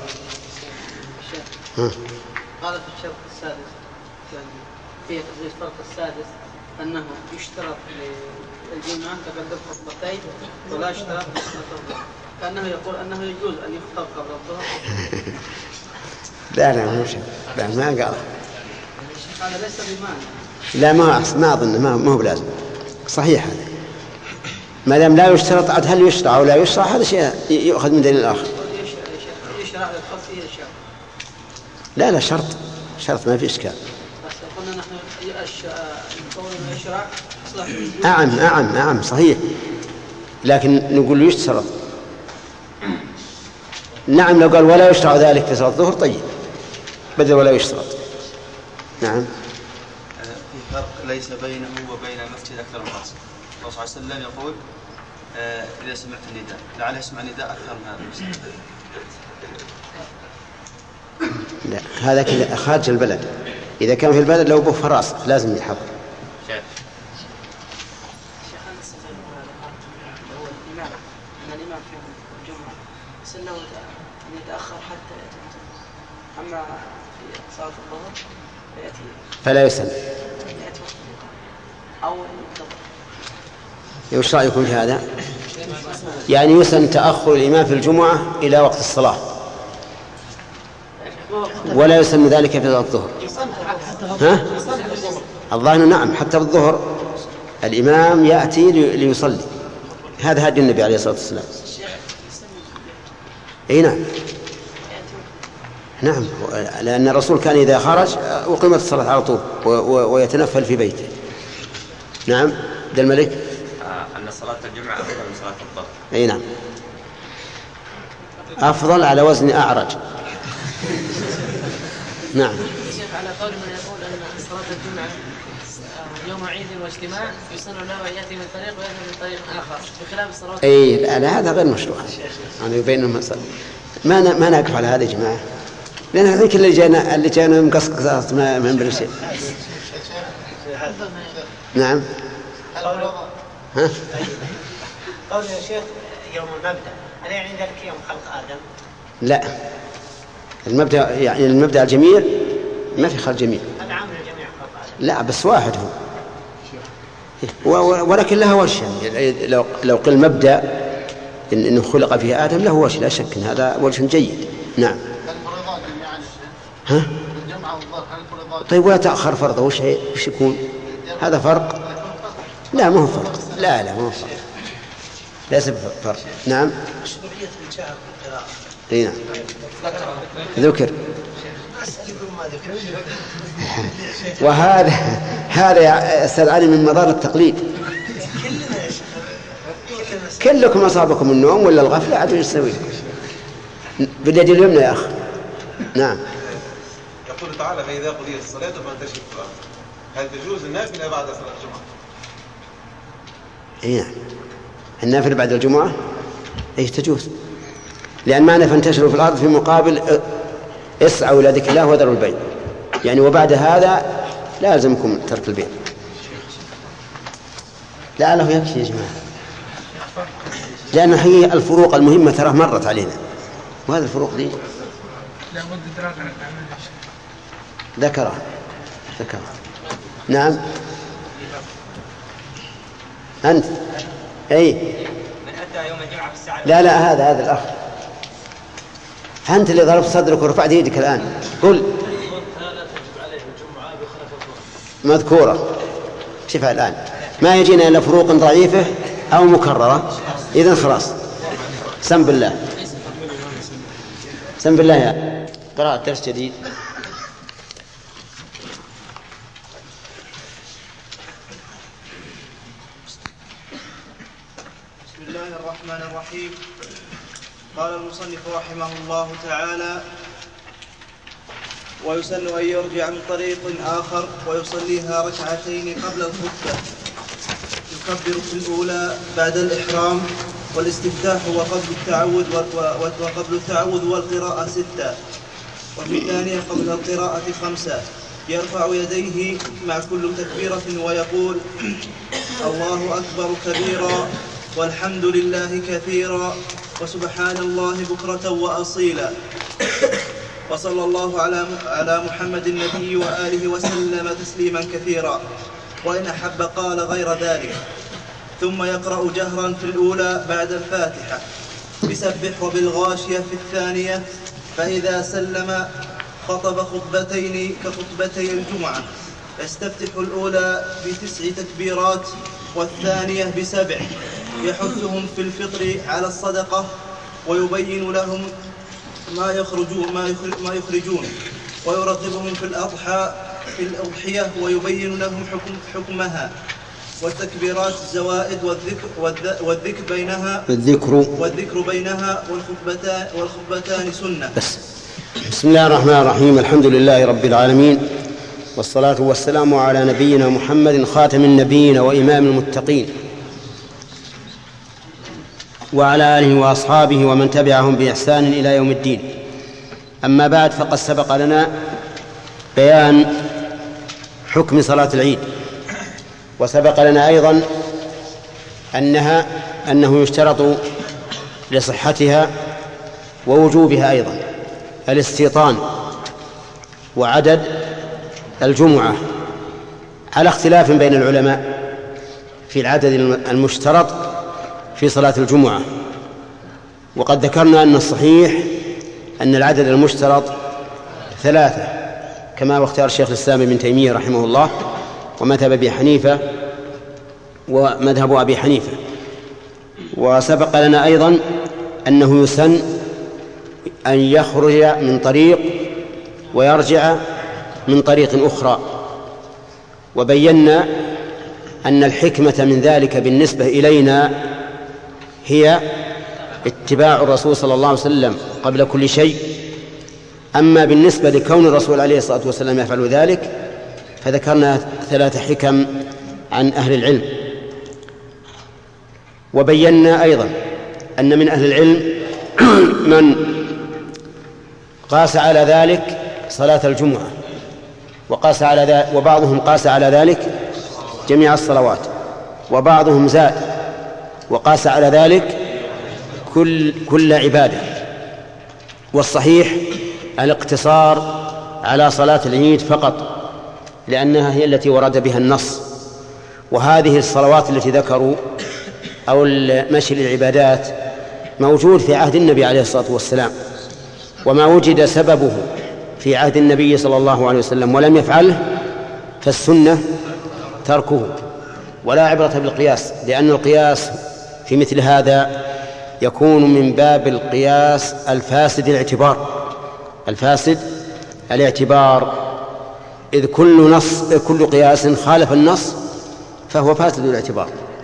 قال في الشرط السادس في الشرط السادس أنه يشترط للجمعة تقدم خطبتين ولا يشترط للظهر. كأنه يقول أنه يجوز أن يخطب قبل الظهر. لا لا مو شيء. لا ما قال. هذا ليس بمعنى. لا ما ما أظن ما ما هو بلازم. صحيح هذا. ما دام لا يشترط عاد هل يشرع أو لا يشرع هذا شيء يؤخذ من دليل آخر. يشرع يدخل فيه الشرط. لا لا شرط شرط ما في إشكال. بس قلنا نحن قولنا يشرع إصلاح. نعم نعم نعم صحيح. لكن نقول يشترط. نعم لو قال ولا يشرع ذلك في صلاة الظهر طيب بدل ولا يشترط. نعم. في فرق ليس بينه وبين المسجد أكثر من رأسه. الله صلى الله عليه وسلم يقول آه إذا سمعت النداء لعله يسمع النداء أكثر من هذا المسجد. لا هذا كذا خارج البلد. إذا كان في البلد لو به فراس لازم يحضر. شيخ هو الإمام أن الإمام في الجمعة سنه أن يتأخر حتى يأتي. أما في صلاة الظهر فيأتي فلا يسن. يأتي أو ينتظر. وش رأيكم في هذا؟ يعني يسن تأخر الإمام في الجمعة إلى وقت الصلاة ولا يسن ذلك في صلاة الظهر. ها؟ الظاهر نعم حتى بالظهر الإمام يأتي ليصلي. هذا هدي النبي عليه الصلاة والسلام. أي نعم نعم لأن الرسول كان إذا خرج أقيمت الصلاة على طول ويتنفل في بيته. نعم ده الملك أن صلاة الجمعة أفضل من صلاة الظهر. أي نعم أفضل على وزن أعرج. نعم. شيخ على قول من يقول أن صلاة الجمعة يوم عيد واجتماع يسن له أن يأتي من طريق ويأتي من طريق آخر بخلاف الصلاة. أي لا هذا غير مشروع. يعني بينهم ما ما نقف على هذا يا جماعة لأن هذيك اللي جانا اللي جانا مقصقصات ما ما بين شيء. نعم. ها؟ قول يا شيخ يوم المبدأ هل يعني ذلك يوم خلق آدم؟ لا المبدأ يعني المبدأ الجميع ما في خلق جميع. هذا عام الجميع خلق آدم. لا بس واحد هو ولكن لها وجه يعني لو لو قل مبدأ إن إنه خلق فيه آدم له وجه لا شك إن هذا وجه جيد. نعم. ها؟ طيب ولا تأخر فرضه وش وش يكون؟ هذا فرق؟ لا ما هو فرق. لا لا ما هو فرق. ليس فرق. نعم. مشروعية الجهر بالقراءة نعم ذكر. وهذا هذا يا أستاذ علي من مضار التقليد. كلكم أصابكم النوم ولا الغفلة عاد يسوي باليد اليمنى يا أخ. نعم. يقول تعالى فإذا قضيت الصلاة فانتشروا في الأرض. هل تجوز النافلة بعد صلاة الجمعة؟ إيه النافلة بعد الجمعة إيش تجوز، لأن معنى فانتشروا في الأرض في مقابل اسعوا إلى ذكر الله وذروا البيع، يعني وبعد هذا لازمكم ترك البيع. لا له يكفي يا جماعة، لأن هي الفروق المهمة ترى مرت علينا، وهذه الفروق دي ذكرها ذكرها. نعم أنت أي من أدى يوم الجمعة في الساعة لا لا هذا هذا الأخ، أنت اللي ضربت صدرك ورفعت يدك الآن. قل مذكورة. شوف الآن ما يجينا إلا فروق ضعيفة أو مكررة، إذن خلاص سم بالله سم بالله يا قراءة درس جديد. بسم الله الرحمن الرحيم. قال المصنف رحمه الله تعالى: ويسن أن يرجع من طريق آخر ويصليها ركعتين قبل الخطبة، يكبر في الأولى بعد الإحرام والاستفتاح وقبل التعوذ وقبل التعوذ والقراءة ستة، وفي الثانية قبل القراءة خمسة، يرفع يديه مع كل تكبيرة ويقول: الله أكبر كبيرا والحمد لله كثيرا وسبحان الله بكرة وأصيلا، وصلى الله على على محمد النبي وآله وسلم تسليما كثيرا، وإن أحب قال غير ذلك. ثم يقرأ جهرا في الأولى بعد الفاتحة بسبح وبالغاشية في الثانية، فإذا سلم خطب خطبتين كخطبتي الجمعة، يستفتح الأولى بتسع تكبيرات والثانية بسبع، يحثهم في الفطر على الصدقة ويبين لهم ما يخرجون ما يخرجون ويرغبهم في الأضحى في الأضحية ويبين لهم حكم حكمها، والتكبيرات الزوائد والذكر والذكر بينها والذكر والذكر بينها والخطبتان والخطبتان سنة. بس. بسم الله الرحمن الرحيم. الحمد لله رب العالمين، والصلاة والسلام على نبينا محمد خاتم النبيين وإمام المتقين، وعلى آله وأصحابه ومن تبعهم بإحسان إلى يوم الدين. أما بعد، فقد سبق لنا بيان حكم صلاة العيد، وسبق لنا أيضا أنها أنه يشترط لصحتها ووجوبها أيضا الاستيطان وعدد الجمعة، على اختلاف بين العلماء في العدد المشترط في صلاة الجمعة. وقد ذكرنا أن الصحيح أن العدد المشترط ثلاثة، كما واختار الشيخ الإسلام ابن تيمية رحمه الله ومذهب أبي حنيفة ومذهب أبي حنيفة. وسبق لنا أيضا أنه يسن أن يخرج من طريق ويرجع من طريق أخرى، وبينا أن الحكمة من ذلك بالنسبة إلينا هي اتباع الرسول صلى الله عليه وسلم قبل كل شيء. أما بالنسبة لكون الرسول عليه الصلاة والسلام يفعل ذلك فذكرنا ثلاث حكم عن أهل العلم. وبينا أيضا أن من أهل العلم من قاس على ذلك صلاة الجمعة، وقاس على ذلك وبعضهم قاس على ذلك جميع الصلوات، وبعضهم زاد وقاس على ذلك كل كل عبادة. والصحيح الاقتصار على صلاة العيد فقط، لأنها هي التي ورد بها النص. وهذه الصلوات التي ذكروا أو المشي للعبادات موجود في عهد النبي عليه الصلاة والسلام، وما وجد سببه في عهد النبي صلى الله عليه وسلم ولم يفعله فالسنة تركه، ولا عبرة بالقياس، لأن القياس في مثل هذا يكون من باب القياس الفاسد الاعتبار الفاسد الاعتبار إذ كل نص كل قياس خالف النص فهو فاسد الاعتبار.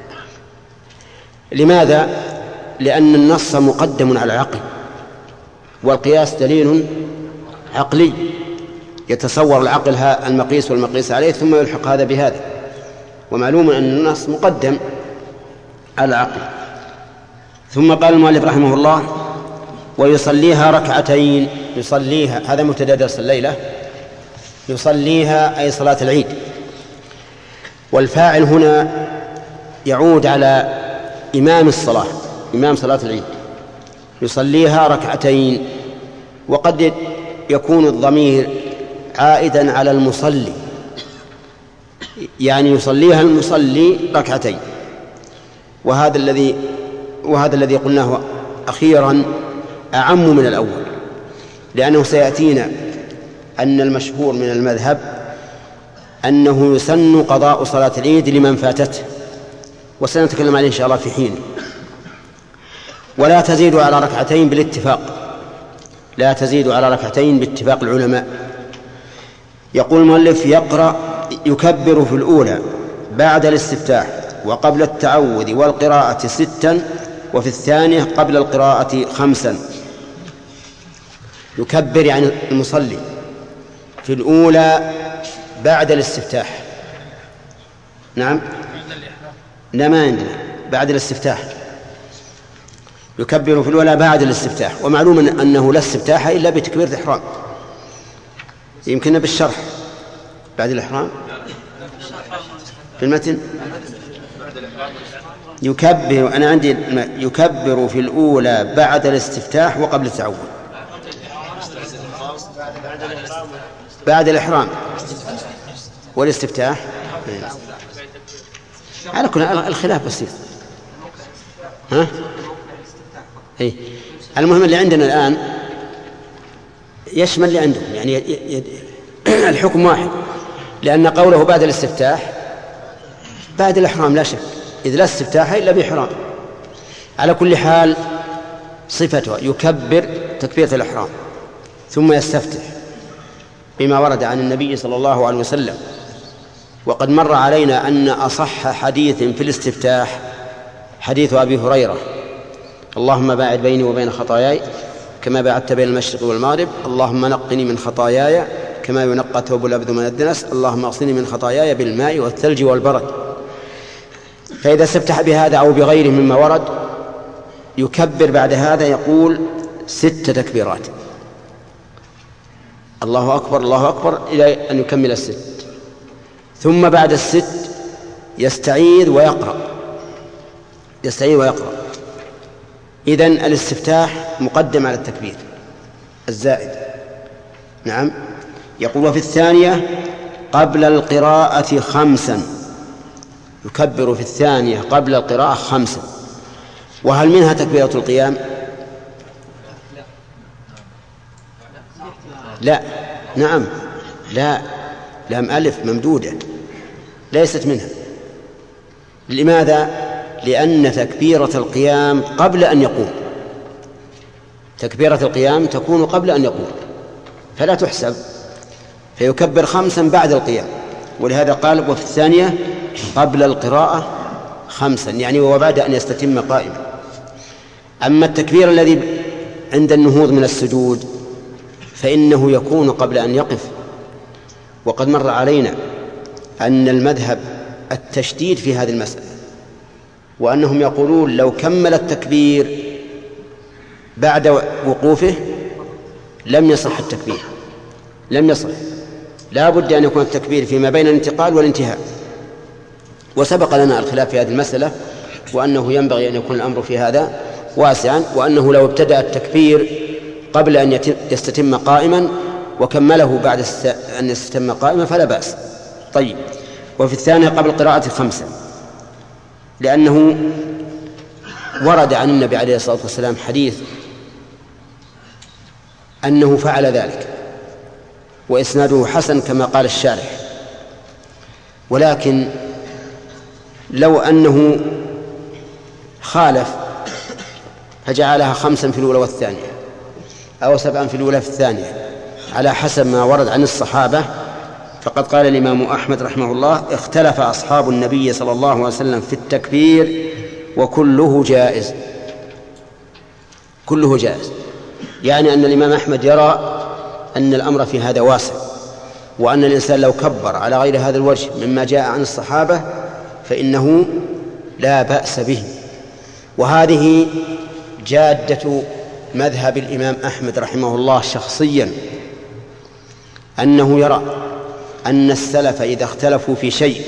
لماذا؟ لأن النص مقدم على العقل، والقياس دليل عقلي يتصور العقل المقيس والمقيس عليه ثم يلحق هذا بهذا، ومعلوم أن النص مقدم على العقل. ثم قال المؤلف رحمه الله: ويصليها ركعتين. يصليها هذا مبتدأ درس الليلة، يصليها أي صلاة العيد، والفاعل هنا يعود على إمام الصلاة، إمام صلاة العيد. يصليها ركعتين، وقد يكون الضمير عائدا على المصلي، يعني يصليها المصلي ركعتين. وهذا الذي وهذا الذي قلناه أخيرا أعم من الأول، لأنه سيأتينا أن المشهور من المذهب أنه يسن قضاء صلاة العيد لمن فاتته، وسنتكلم عليه إن شاء الله في حين. ولا تزيد على ركعتين بالاتفاق، لا تزيد على ركعتين باتفاق العلماء. يقول المؤلف: يقرأ يكبر في الأولى بعد الاستفتاح وقبل التعوذ والقراءة ستا، وفي الثانية قبل القراءة خمسا. يكبر يعني المصلي في الأولى بعد الاستفتاح. نعم لا ما عندنا بعد الاستفتاح، يكبر في الأولى بعد الاستفتاح، ومعلوم أنه لا استفتاح إلا بتكبيرة الإحرام. يمكننا بالشرح بعد الإحرام في المتن. يكبر أنا عندي يكبر في الأولى بعد الاستفتاح وقبل التعوذ. بعد الإحرام والاستفتاح على كل الخلاف بسيط. ها؟ إيه؟ المهم اللي عندنا الآن يشمل اللي عندهم، يعني ي... ي... الحكم واحد، لأن قوله بعد الاستفتاح بعد الإحرام لا شك، إذ لا استفتاح إلا بإحرام. على كل حال صفته يكبر تكبيرة الإحرام ثم يستفتح بما ورد عن النبي صلى الله عليه وسلم. وقد مر علينا أن أصح حديث في الاستفتاح حديث أبي هريرة: اللهم باعد بيني وبين خطاياي كما باعدت بين المشرق والمغرب، اللهم نقني من خطاياي كما ينقى الثوب الأبيض من الدنس، اللهم اغسلني من خطاياي بالماء والثلج والبرد. فإذا استفتح بهذا أو بغيره مما ورد يكبر بعد هذا، يقول ست تكبيرات، الله أكبر الله أكبر إلى أن يكمل الست. ثم بعد الست يستعيذ ويقرأ يستعيذ ويقرأ إذن الاستفتاح مقدم على التكبير الزائد. نعم. يقول: وفي الثانية قبل القراءة خمسا. يكبر في الثانية قبل القراءة خمسا. وهل منها تكبيرة القيام؟ لا. نعم. لا، لام ألف ممدودة ليست منها. لماذا؟ لأن تكبيرة القيام قبل أن يقوم، تكبيرة القيام تكون قبل أن يقوم فلا تحسب، فيكبر خمسا بعد القيام. ولهذا قال: وفي الثانية قبل القراءة خمسا، يعني وبعد أن يستتم قائما. أما التكبير الذي عند النهوض من السجود فإنه يكون قبل أن يقف. وقد مر علينا أن المذهب التشديد في هذه المسألة، وأنهم يقولون لو كمل التكبير بعد وقوفه لم يصح التكبير، لم يصح، لا بد أن يكون التكبير فيما بين الانتقال والانتهاء. وسبق لنا الخلاف في هذه المسألة، وأنه ينبغي أن يكون الأمر في هذا واسعا، وأنه لو ابتدأ التكبير قبل أن يستتم قائما وكمله بعد أن يستتم قائما فلا بأس. طيب. وفي الثانية قبل قراءة خمسة، لأنه ورد عن النبي عليه الصلاة والسلام حديث أنه فعل ذلك، وإسناده حسن كما قال الشارح. ولكن لو أنه خالف فجعلها خمسا في الأولى والثانية أو سبعا في الأولى في الثانية على حسب ما ورد عن الصحابة، فقد قال الإمام أحمد رحمه الله: اختلف أصحاب النبي صلى الله عليه وسلم في التكبير وكله جائز. كله جائز، يعني أن الإمام أحمد يرى أن الأمر في هذا واسع، وأن الإنسان لو كبر على غير هذا الوجه مما جاء عن الصحابة فإنه لا بأس به. وهذه جادة مذهب الإمام أحمد رحمه الله شخصيا، أنه يرى أن السلف إذا اختلفوا في شيء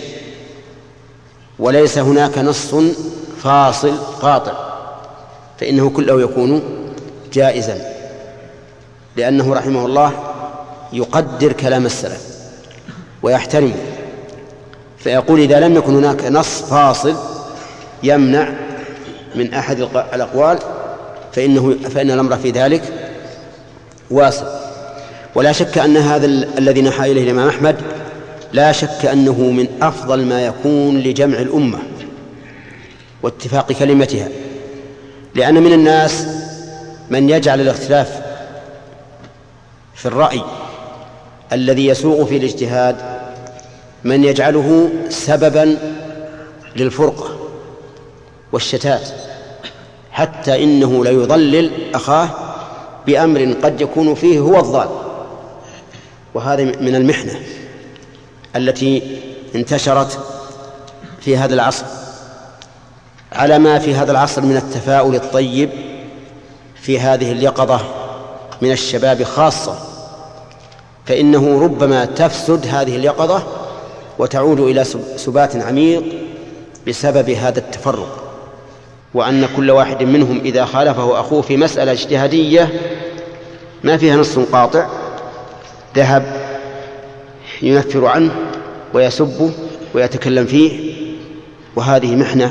وليس هناك نص فاصل قاطع فإنه كله يكون جائزا، لأنه رحمه الله يقدر كلام السلف ويحترمه، فيقول إذا لم يكن هناك نص فاصل يمنع من أحد الأقوال فإنه فإن الأمر في ذلك واسع. ولا شك أن هذا الذي نحى إليه الإمام أحمد لا شك أنه من أفضل ما يكون لجمع الأمة واتفاق كلمتها، لأن من الناس من يجعل الاختلاف في الرأي الذي يسوغ في الاجتهاد من يجعله سببا للفرقة والشتات، حتى إنه لا يضلل أخاه بأمر قد يكون فيه هو الضال. وهذا من المحنة التي انتشرت في هذا العصر، على ما في هذا العصر من التفاؤل الطيب في هذه اليقظة من الشباب خاصة، فإنه ربما تفسد هذه اليقظة وتعود إلى سبات عميق بسبب هذا التفرق، وأن كل واحد منهم إذا خالفه أخوه في مسألة اجتهادية ما فيها نص قاطع ذهب ينفر عنه ويسبه ويتكلم فيه. وهذه محنة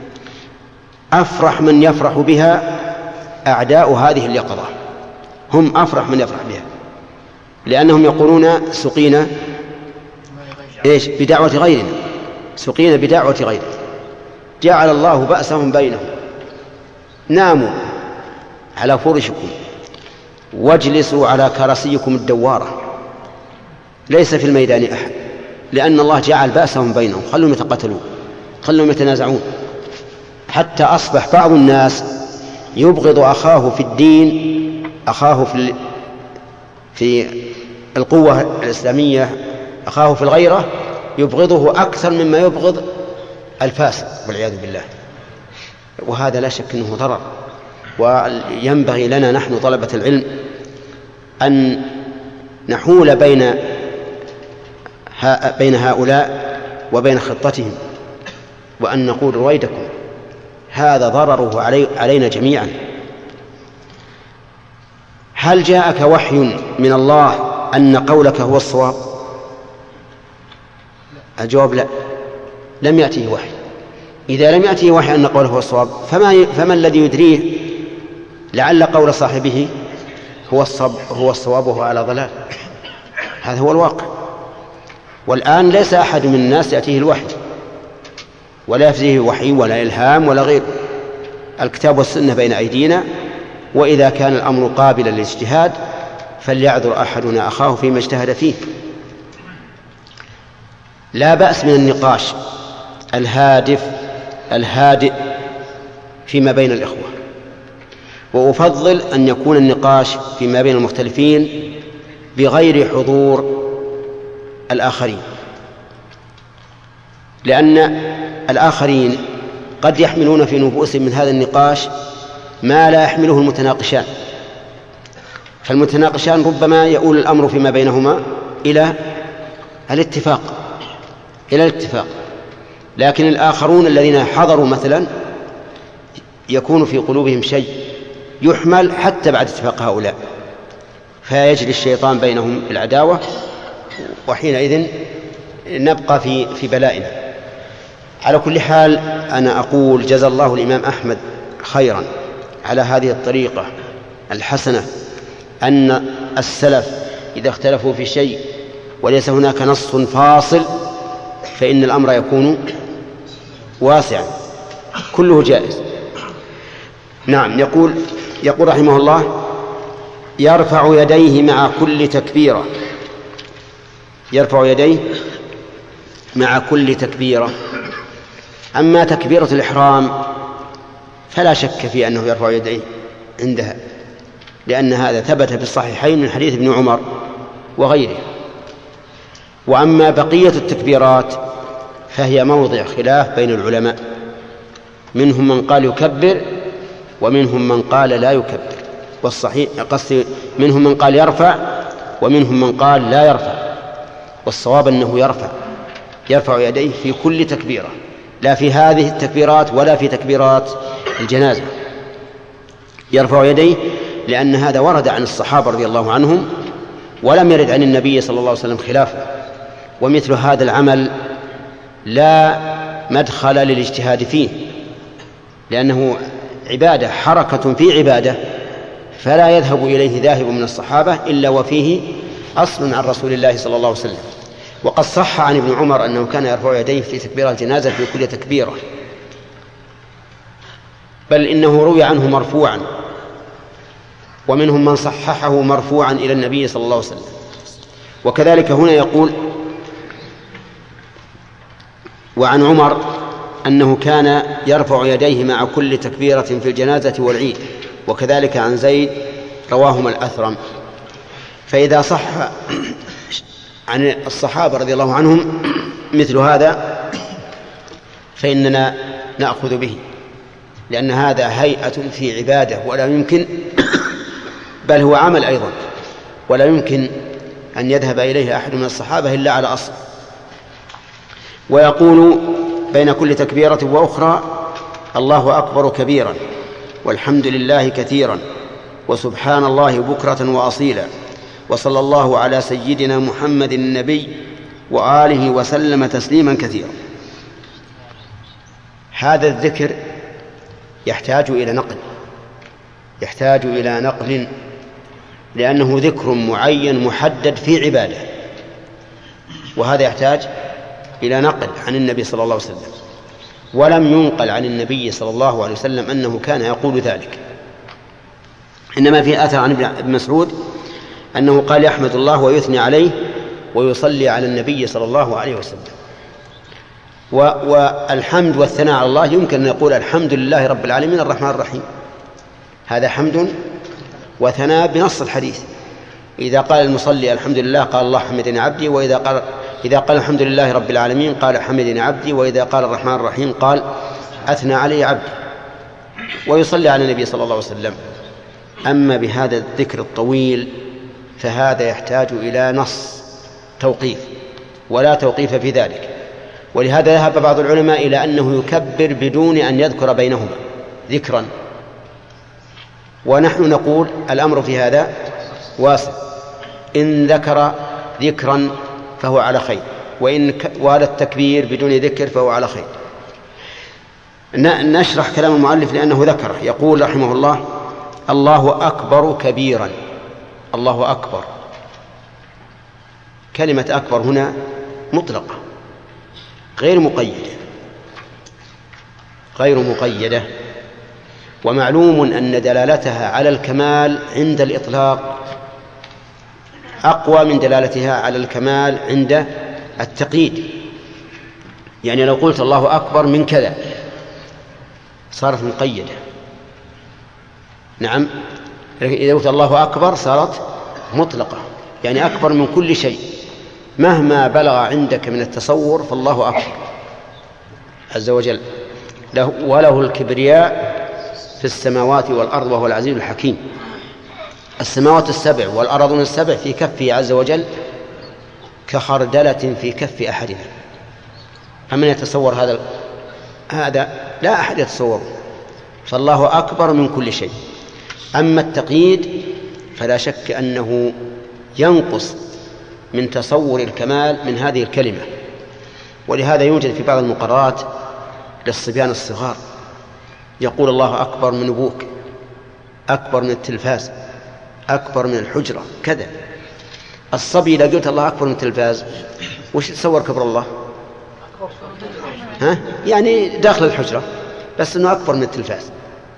أفرح من يفرح بها أعداء هذه اليقظة، هم أفرح من يفرح بها، لأنهم يقولون سقينا إيش بدعوة غيرنا، سقينا بدعوة غيرنا، جعل الله بأسهم بينهم، ناموا على فرشكم واجلسوا على كراسيكم الدوارة، ليس في الميدان أحد، لأن الله جعل بأسهم بينهم، خلهم يتقاتلون، خلهم يتنازعون، حتى أصبح بعض الناس يبغض أخاه في الدين، أخاه في في القوة الإسلامية، أخاه في الغيرة يبغضه أكثر مما يبغض الفاسق والعياذ بالله. وهذا لا شك أنه ضرر، وينبغي لنا نحن طلبة العلم أن نحول بين بين هؤلاء وبين خطتهم، وأن نقول رويدكم هذا ضرره علي علينا جميعا. هل جاءك وحي من الله أن قولك هو الصواب؟ الجواب لا، لم يأتيه وحي. إذا لم يأتيه وحي أن قوله هو الصواب فما, فما الذي يدريه لعل قول صاحبه هو الصواب, هو الصواب وهو على ضلال؟ هذا هو الواقع. والآن ليس أحد من الناس يأتيه الوحي ولا يفزيه وحي ولا إلهام ولا غير، الكتاب والسنة بين أيدينا، وإذا كان الأمر قابلا للاجتهاد فليعذر أحدنا أخاه فيما اجتهد فيه. لا بأس من النقاش الهادف الهادئ فيما بين الإخوة، وأفضل أن يكون النقاش فيما بين المختلفين بغير حضور الآخرين، لأن الآخرين قد يحملون في نفوسهم من هذا النقاش ما لا يحمله المتناقشان، فالمتناقشان ربما يؤول الأمر فيما بينهما إلى الاتفاق إلى الاتفاق لكن الآخرون الذين حضروا مثلا يكون في قلوبهم شيء يحمل حتى بعد اتفاق هؤلاء، فيجري الشيطان بينهم بالعداوة، وحينئذ نبقى في في بلائنا. على كل حال أنا أقول جزا الله الإمام أحمد خيرا على هذه الطريقة الحسنة، أن السلف إذا اختلفوا في شيء وليس هناك نص فاصل فإن الأمر يكون واسعا كله جائز. نعم. يقول يقول رحمه الله: يرفع يديه مع كل تكبيرة. يرفع يديه مع كل تكبيرة. أما تكبيرة الإحرام فلا شك في أنه يرفع يديه عندها، لأن هذا ثبت في الصحيحين من حديث ابن عمر وغيره. وأما بقية التكبيرات فهي موضع خلاف بين العلماء، منهم من قال يكبر ومنهم من قال لا يكبر، والصحيح قصدي منهم من قال يرفع ومنهم من قال لا يرفع، والصواب أنه يرفع يرفع يديه في كل تكبيرة، لا في هذه التكبيرات ولا في تكبيرات الجنازة. يرفع يديه لأن هذا ورد عن الصحابة رضي الله عنهم ولم يرد عن النبي صلى الله عليه وسلم خلافه، ومثل هذا العمل لا مدخل للاجتهاد فيه، لأنه عبادة، حركة في عبادة، فلا يذهب إليه ذاهب من الصحابة إلا وفيه أصل عن رسول الله صلى الله عليه وسلم. وقد صح عن ابن عمر أنه كان يرفع يديه في تكبيرة الجنازة في كل تكبيرة، بل إنه روي عنه مرفوعا، ومنهم من صححه مرفوعا إلى النبي صلى الله عليه وسلم. وكذلك هنا يقول: وعن عمر أنه كان يرفع يديه مع كل تكبيرة في الجنازة والعيد، وكذلك عن زيد رواهما الأثرم. فإذا صح عن الصحابة رضي الله عنهم مثل هذا فإننا نأخذ به، لأن هذا هيئة في عبادة ولا يمكن بل هو عمل أيضا، ولا يمكن أن يذهب إليه أحد من الصحابة إلا على أصل. ويقول بين كل تكبيرة وأخرى: الله أكبر كبيرا والحمد لله كثيرا وسبحان الله بكرة وأصيلا وصلى الله على سيدنا محمد النبي وآله وسلم تسليما كثيرا. هذا الذكر يحتاج إلى نقل يحتاج إلى نقل لأنه ذكر معين محدد في عبادة، وهذا يحتاج إلى نقل عن النبي صلى الله عليه وسلم، ولم ينقل عن النبي صلى الله عليه وسلم أنه كان يقول ذلك. إنما في آثار عن ابن مسعود أنه قال: يحمد الله ويثني عليه ويصلي على النبي صلى الله عليه وسلم. والحمد والثناء على الله يمكن أن يقول: الحمد لله رب العالمين الرحمن الرحيم، هذا حمد وثناء بنص الحديث. إذا قال المصلي الحمد لله قال: الله حمدني عبدي، وإذا قال إذا قال الحمد لله رب العالمين قال: حمدني عبدي، وإذا قال الرحمن الرحيم قال: أثنى علي عبدي، ويصلي على النبي صلى الله عليه وسلم. أما بهذا الذكر الطويل فهذا يحتاج إلى نص توقيف، ولا توقيف في ذلك. ولهذا ذهب بعض العلماء إلى أنه يكبر بدون أن يذكر بينهما ذكرا، ونحن نقول الأمر في هذا واسع، إن ذكر ذكرا فهو على خير، وإن وال التكبير بدون ذكر فهو على خير. نشرح كلام المؤلف لأنه ذكره. يقول رحمه الله: الله أكبر كبيرا. الله أكبر، كلمة أكبر هنا مطلقة غير مقيدة غير مقيدة ومعلوم أن دلالتها على الكمال عند الإطلاق أقوى من دلالتها على الكمال عند التقييد. يعني لو قلت الله أكبر من كذا صارت مقيدة، نعم. إذا قلت الله أكبر صارت مطلقة، يعني أكبر من كل شيء مهما بلغ عندك من التصور فالله أكبر عز وجل، له وله الكبرياء في السماوات والأرض وهو العزيز الحكيم. السماوات السبع والأرضون السبع في كفه عز وجل كخردلة في كف أحدنا. فمن يتصور هذا؟ هذا لا أحد يتصوره. فالله أكبر من كل شيء. أما التقييد فلا شك أنه ينقص من تصور الكمال من هذه الكلمة، ولهذا يوجد في بعض المقررات للصبيان الصغار يقول الله أكبر من أبوك، أكبر من التلفاز، أكبر من الحجرة، كذا. الصبي إذا قلت الله أكبر من التلفاز وش تصور كبر الله؟ ها؟ يعني داخل الحجرة، بس أنه أكبر من التلفاز.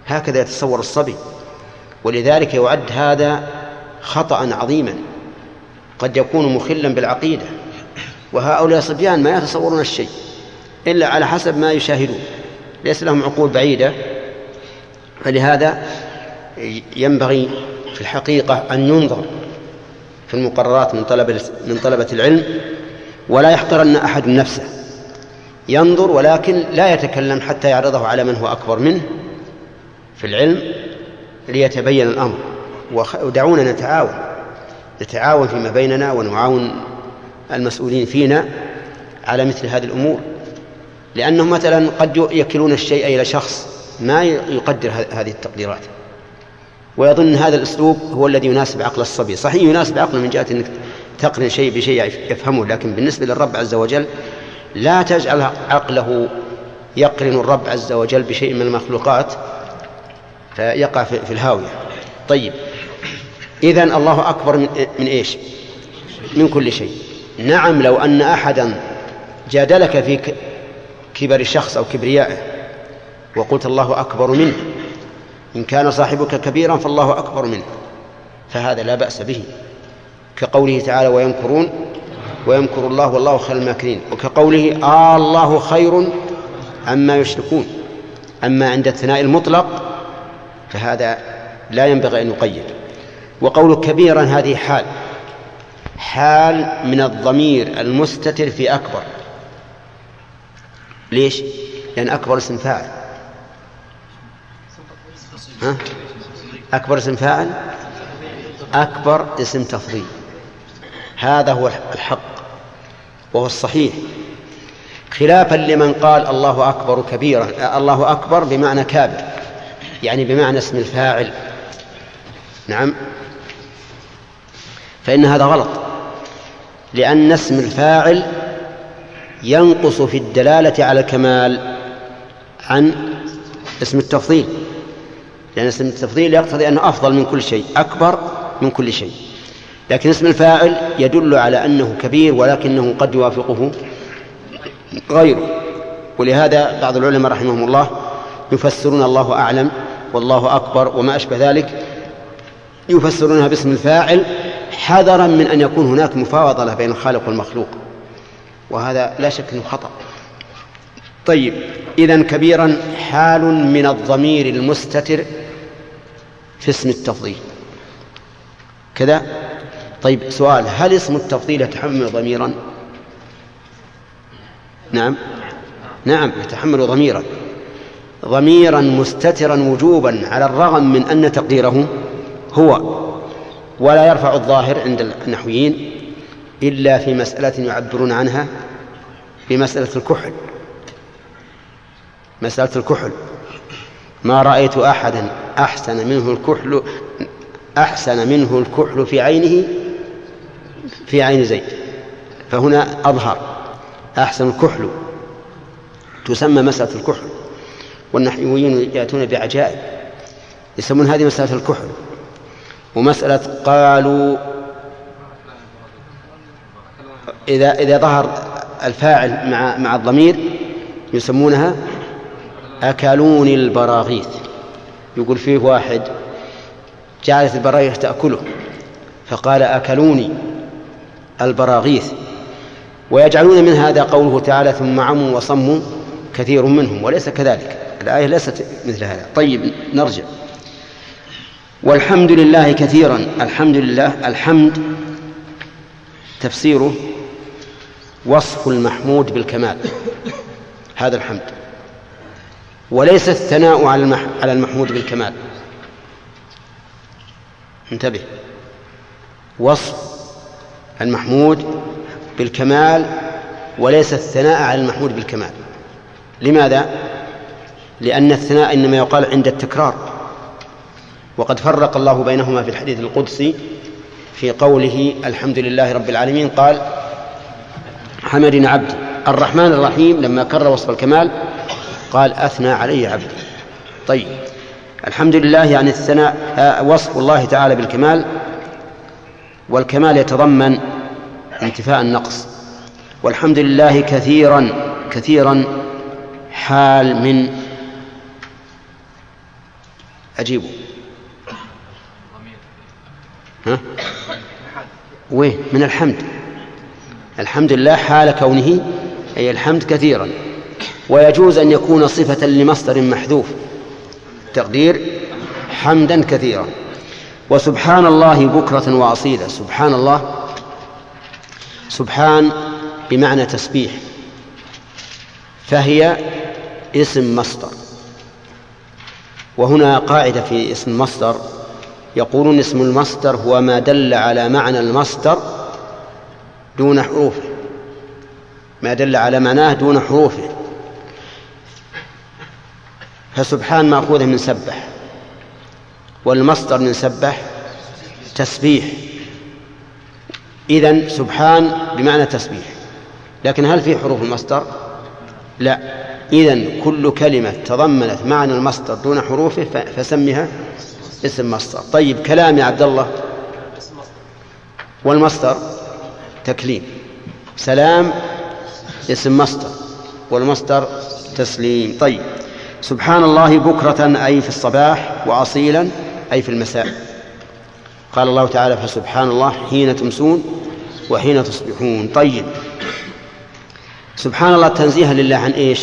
هكذا يتصور الصبي، ولذلك يعد هذا خطأ عظيما قد يكون مخلا بالعقيدة. وهؤلاء الصبيان ما يتصورون الشيء إلا على حسب ما يشاهدون، ليس لهم عقول بعيدة. فلهذا ينبغي في الحقيقة أن ينظر في المقررات من طلبة من طلبة العلم، ولا يحقرن أحد نفسه، ينظر ولكن لا يتكلم حتى يعرضه على من هو أكبر منه في العلم ليتبين الأمر. ودعونا نتعاون نتعاون فيما بيننا ونعاون المسؤولين فينا على مثل هذه الأمور، لأنهم مثلا قد يكلون الشيء إلى شخص ما يقدر هذه التقديرات ويظن هذا الأسلوب هو الذي يناسب عقل الصبي. صحيح يناسب عقله من جهة أنك تقرن شيء بشيء يفهمه، لكن بالنسبة للرب عز وجل لا تجعل عقله يقرن الرب عز وجل بشيء من المخلوقات فيقع في الهاوية. طيب، إذن الله أكبر من, من إيش؟ من كل شيء. نعم، لو أن أحدا جادلك في كبر الشخص أو كبريائه وقلت الله أكبر منه، إن كان صاحبك كبيرا فالله أكبر منه، فهذا لا بأس به، كقوله تعالى ويمكرون ويمكر الله والله خير الماكرين، وكقوله آه الله خير عما يشركون. أما عند الثناء المطلق فهذا لا ينبغي أن يقيد. وقول كبيرا هذه حال حال من الضمير المستتر في أكبر. ليش؟ لأن أكبر اسم فاعل. ها؟ أكبر اسم فاعل، أكبر اسم تفضيل. هذا هو الحق وهو الصحيح، خلافا لمن قال الله أكبر كبيرا. الله أكبر بمعنى كابر، يعني بمعنى اسم الفاعل. نعم، فإن هذا غلط، لأن اسم الفاعل ينقص في الدلالة على الكمال عن اسم التفضيل، لأن اسم التفضيل يقتضي أنه أفضل من كل شيء، أكبر من كل شيء. لكن اسم الفاعل يدل على أنه كبير ولكنه قد يوافقه غيره. ولهذا بعض العلماء رحمهم الله يفسرون الله أعلم والله أكبر وما أشبه ذلك، يفسرونها باسم الفاعل حذرا من أن يكون هناك مفاوضة بين الخالق والمخلوق، وهذا لا شك أنه خطأ. طيب، إذن كبيرا حال من الضمير المستتر في اسم التفضيل كذا. طيب، سؤال: هل اسم التفضيل يتحمل ضميرا؟ نعم نعم يتحمل ضميرا ضميرا مستترا وجوبا، على الرغم من أن تقديره هو، ولا يرفع الظاهر عند النحويين إلا في مسألة يعبرون عنها بمسألة الكحل. مسألة الكحل، ما رأيت أحدا أحسن منه الكحل أحسن منه الكحل في عينه في عين زيد، فهنا أظهر أحسن الكحل، تسمى مسألة الكحل. والنحويين يأتون بعجائب يسمون هذه مسألة الكحل. ومسألة قالوا إذا إذا ظهر الفاعل مع مع الضمير يسمونها أكلوني البراغيث. يقول فيه واحد جعلت البراغيث تأكله فقال أكلوني البراغيث، ويجعلون من هذا قوله تعالى ثم عموا وصموا كثير منهم، وليس كذلك، الآية ليست مثل هذا. طيب، نرجع. والحمد لله كثيرا. الحمد لله، الحمد تفسيره وصف المحمود بالكمال، هذا الحمد، وليس الثناء على المحمود بالكمال. انتبه، وصف المحمود بالكمال وليس الثناء على المحمود بالكمال. لماذا؟ لأن الثناء إنما يقال عند التكرار، وقد فرق الله بينهما في الحديث القدسي في قوله الحمد لله رب العالمين، قال حمدني عبدي. الرحمن الرحيم لما كرر وصف الكمال قال أثنى علي عبدي. طيب، الحمد لله يعني الثناء وصف الله تعالى بالكمال، والكمال يتضمن انتفاء النقص. والحمد لله كثيرا كثيرا حال من أجيبوا. ها؟ وين؟ من الحمد. الحمد لله حال كونه أي الحمد كثيرا. ويجوز أن يكون صفة لمصدر محذوف تقدير حمدا كثيرا. وسبحان الله بكرة وأصيلا. سبحان الله، سبحان بمعنى تسبيح، فهي اسم مصدر. وهنا قاعدة في اسم المصدر، يقولون اسم المصدر هو ما دل على معنى المصدر دون حروفه، ما دل على معناه دون حروفه. فسبحان مأخوذة من سبح، والمصدر من سبح تسبيح، إذن سبحان بمعنى تسبيح. لكن هل في حروف المصدر؟ لا. إذن كل كلمة تضمنت معنى المصدر دون حروفه فسمها اسم مصدر. طيب كلام يا عبد الله، والمصدر تكليم. سلام اسم مصدر والمصدر تسليم. طيب سبحان الله بكرة أي في الصباح، وأصيلا أي في المساء. قال الله تعالى فسبحان الله حين تمسون وحين تصبحون. طيب سبحان الله تنزيها لله عن إيش؟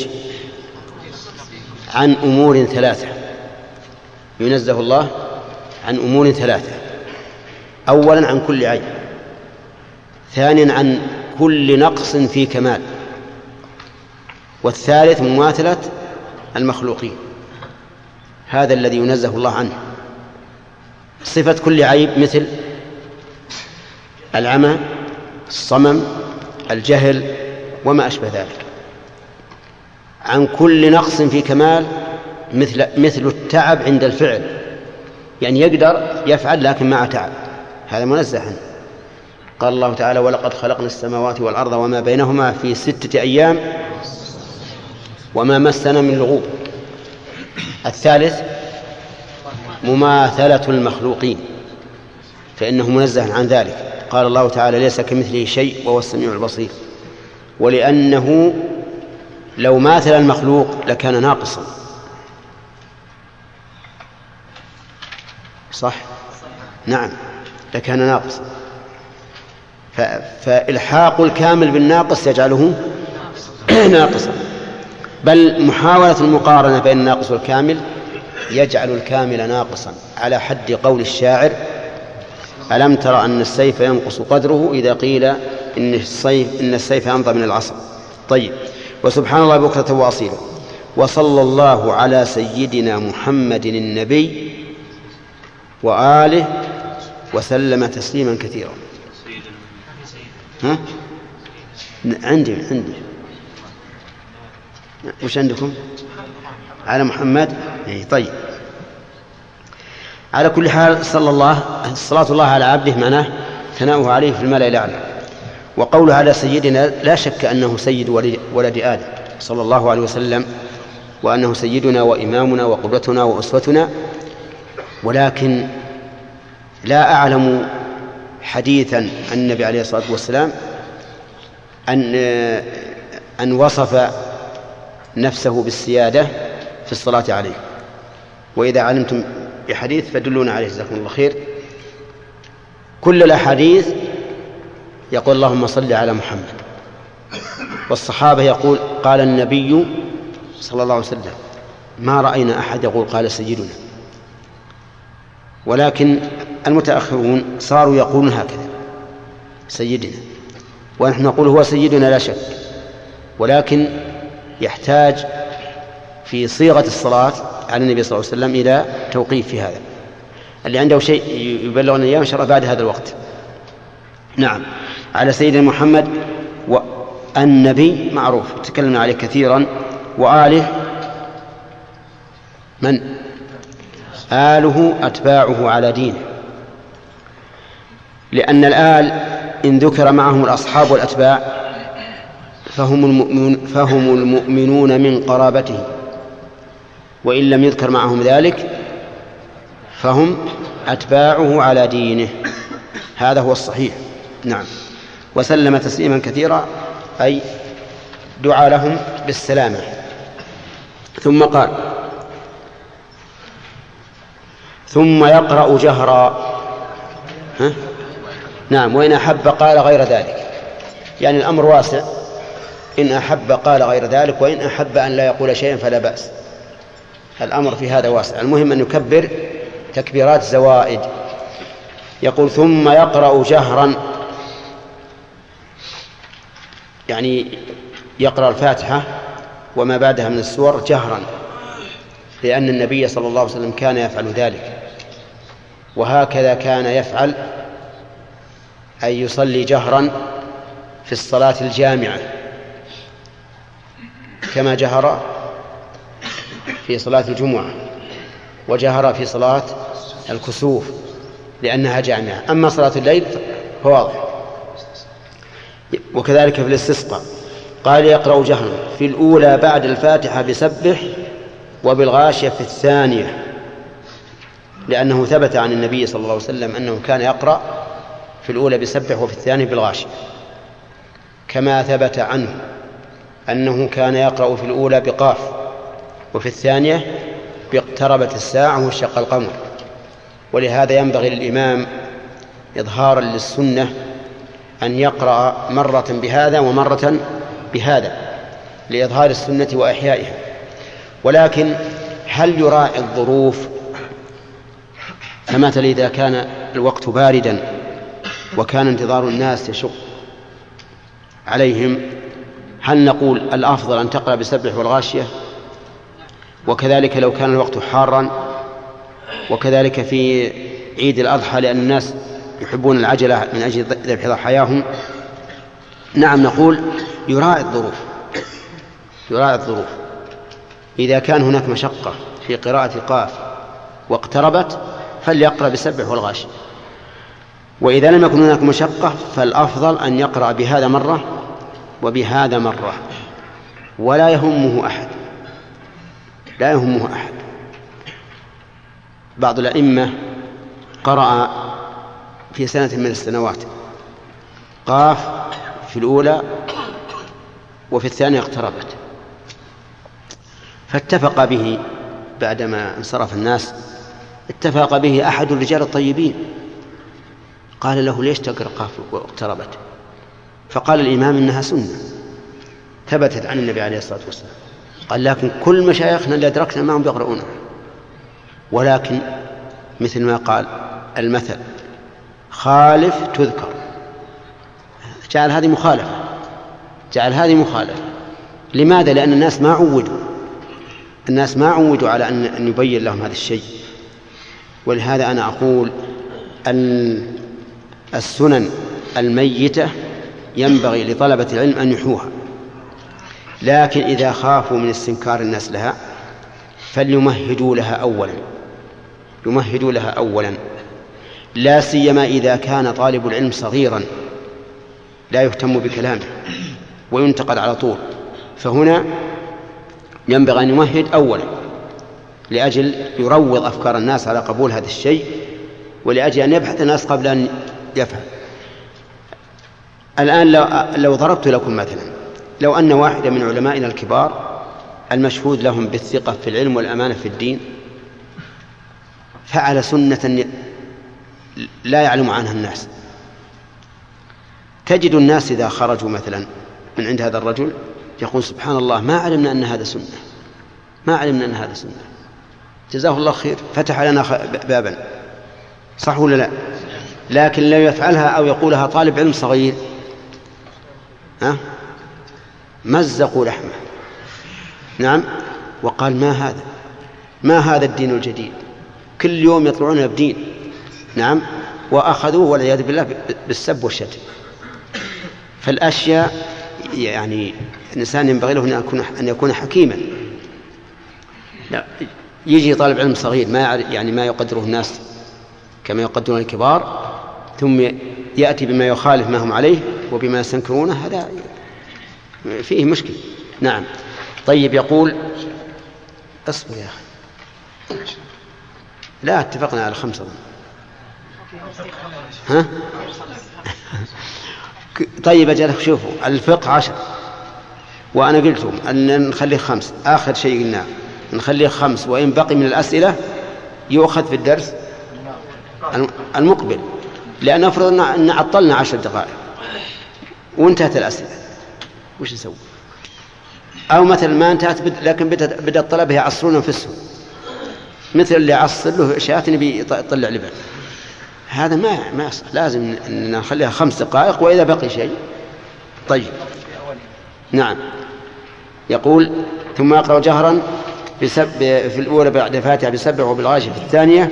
عن أمور ثلاثة. ينزه الله عن أمور ثلاثة: أولا عن كل عيب، ثانيا عن كل نقص في كمال، والثالث مماثلة المخلوقين. هذا الذي ينزه الله عنه. صفة كل عيب مثل العمى، الصمم، الجهل وما أشبه ذلك. عن كل نقص في كمال مثل مثل التعب عند الفعل، يعني يقدر يفعل لكن مع تعب، هذا منزه عنه. قال الله تعالى ولقد خلقنا السماوات والأرض وما بينهما في ستة أيام وما مسنا من لغوب. الثالث مماثلة المخلوقين، فإنه منزه عن ذلك. قال الله تعالى ليس كمثله شيء وهو السميع البصير. ولأنه لو ماثل المخلوق لكان ناقصا، صح؟ نعم لكان ناقصا. فإلحاق الكامل بالناقص يجعله ناقصا، بل محاولة المقارنة بين الناقص والكامل يجعل الكامل ناقصا، على حد قول الشاعر ألم ترى أن السيف ينقص قدره إذا قيل إن السيف, إن السيف أمضى من العصا. طيب وسبحان الله بكرة وأصيلا. وصلى الله على سيدنا محمد النبي وآله وسلم تسليما كثيرا. ها؟ عندي عندي وش عندكم؟ على محمد. طيب على كل حال صلى الله صلاة الله على عبده معناه ثناؤه عليه في الملأ الأعلى. وقوله على سيدنا لا شك أنه سيد ولد آدم صلى الله عليه وسلم، وأنه سيدنا وإمامنا وقدوتنا وأسوتنا. ولكن لا أعلم حديثا عن النبي عليه الصلاة والسلام أن أن وصف نفسه بالسيادة في الصلاة عليه. وإذا علمتم بحديث فدلونا عليه جزاكم الله خير. كل الأحاديث يقول اللهم صل على محمد، والصحابة يقول قال النبي صلى الله عليه وسلم، ما رأينا أحد يقول قال سيدنا. ولكن المتأخرون صاروا يقولون هكذا سيدنا، ونحن نقول هو سيدنا لا شك، ولكن يحتاج في صيغة الصلاة على النبي صلى الله عليه وسلم إلى توقيف في هذا. اللي عنده شيء يبلغنا إياه إن شاء الله بعد هذا الوقت. نعم على سيدنا محمد. والنبي معروف تكلمنا عليه كثيرا. وآله من؟ آله أتباعه على دينه، لأن الآل إن ذكر معهم الأصحاب والأتباع فهم المؤمنون, فهم المؤمنون من قرابته، وإن لم يذكر معهم ذلك فهم أتباعه على دينه. هذا هو الصحيح. نعم. وسلم تسليما كثيرا أي دعا لهم بالسلامة. ثم قال ثم يقرأ جهرا. ها؟ نعم. وإن أحب قال غير ذلك، يعني الأمر واسع، إن أحب قال غير ذلك، وإن أحب أن لا يقول شيئا فلا بأس. الأمر في هذا واسع، المهم أن يكبر تكبيرات زوائد. يقول ثم يقرأ جهرا، يعني يقرأ الفاتحة وما بعدها من السور جهرا، لأن النبي صلى الله عليه وسلم كان يفعل ذلك، وهكذا كان يفعل، أي يصلي جهرا في الصلاة الجامعة كما جهر في صلاة الجمعة وجهر في صلاة الكسوف لأنها جامعة. أما صلاة الليل فواضح. وكذلك في الاستسقاء قال يقرأ جهرا في الأولى بعد الفاتحة بسبح وبالغاشية في الثانية، لأنه ثبت عن النبي صلى الله عليه وسلم أنه كان يقرأ في الأولى بسبح وفي الثانية بالغاشية، كما ثبت عنه أنه كان يقرأ في الأولى بقاف وفي الثانية باقتربت الساعة وانشق القمر. ولهذا ينبغي للإمام إظهارا للسنة أن يقرأ مرة بهذا ومرة بهذا لإظهار السنة وإحيائها. ولكن هل يراعي الظروف؟ فمثلا إذا كان الوقت باردا وكان انتظار الناس يشق عليهم، هل نقول الأفضل أن تقرأ بسبح والغاشية؟ وكذلك لو كان الوقت حارا، وكذلك في عيد الأضحى لأن الناس يحبون العجلة من أجل ذبح ضحاياهم، نعم نقول يراعي الظروف، يراعي الظروف. إذا كان هناك مشقة في قراءة قاف واقتربت فليقرأ بسبح والغاشية، وإذا لم يكن هناك مشقة فالأفضل أن يقرأ بهذا مرة وبهذا مرة، ولا يهمه أحد، لا يهمه أحد. بعض الأئمة قرأ في سنة من السنوات قاف في الأولى وفي الثانية اقتربت، فاتفق به بعدما انصرف الناس، اتفق به أحد الرجال الطيبين قال له ليش تقرأ قاف واقتربت؟ فقال الإمام إنها سنة ثبتت عن النبي عليه الصلاة والسلام. قال لكن كل مشايخنا اللي أدركنا معهم بيقرؤونه، ولكن مثل ما قال المثل خالف تذكر، جعل هذه مخالفة، جعل هذه مخالفة. لماذا؟ لأن الناس ما عودوا، الناس ما عودوا على أن يبين لهم هذا الشيء. ولهذا أنا أقول أن السنن الميتة ينبغي لطلبة العلم أن يحوها، لكن إذا خافوا من استنكار الناس لها فليمهدوا لها أولا، يمهدوا لها أولا، لا سيما إذا كان طالب العلم صغيرا لا يهتم بكلامه وينتقد على طول، فهنا ينبغي أن يمهد أولا لأجل يروض أفكار الناس على قبول هذا الشيء، ولأجل أن يبحث الناس قبل أن يفعل. الآن لو, لو ضربت لكم مثلا، لو أن واحدا من علمائنا الكبار المشهود لهم بالثقة في العلم والأمانة في الدين فعل سنة لا يعلم عنها الناس، تجد الناس إذا خرجوا مثلا من عند هذا الرجل يقول سبحان الله ما علمنا أن هذا سنة، ما علمنا أن هذا سنة، جزاه الله خير فتح لنا بابا، صح ولا لا؟ لكن لو يفعلها أو يقولها طالب علم صغير ها مزقوا لحمه، نعم، وقال ما هذا، ما هذا الدين الجديد، كل يوم يطلعون بدين، نعم، وأخذوه والعياذ بالله بالسب والشتم. فالأشياء يعني الإنسان ينبغي له أن يكون, أن يكون حكيما. لا يجي طالب علم صغير ما يعني ما يقدره الناس كما يقدرون الكبار، ثم يأتي بما يخالف ما هم عليه وبما يستنكرونه، هذا فيه مشكلة. نعم. طيب يقول اصبر يا أخي، لا اتفقنا على خمسة ها طيب أجل شوفوا الفقه عشر وأنا قلتم أن نخليه خمس، آخر شيء قلنا نخليه خمس، وإن بقي من الأسئلة يؤخذ في الدرس المقبل، لأن أفرض أن عطلنا عشر دقائق وانتهت الأسئلة، وش نسوي؟ أو مثل ما انتهت لكن بدأ الطلبة يعصرون أنفسهم، مثل اللي عصر له شات نبي يطلع لبن، هذا ما ما يصح، لازم نخليها خمس دقائق وإذا بقي شيء. طيب نعم. يقول ثم يقرأ جهرا بسب في الأولى بعد الفاتحة بسبح وبالغاشية في الثانية،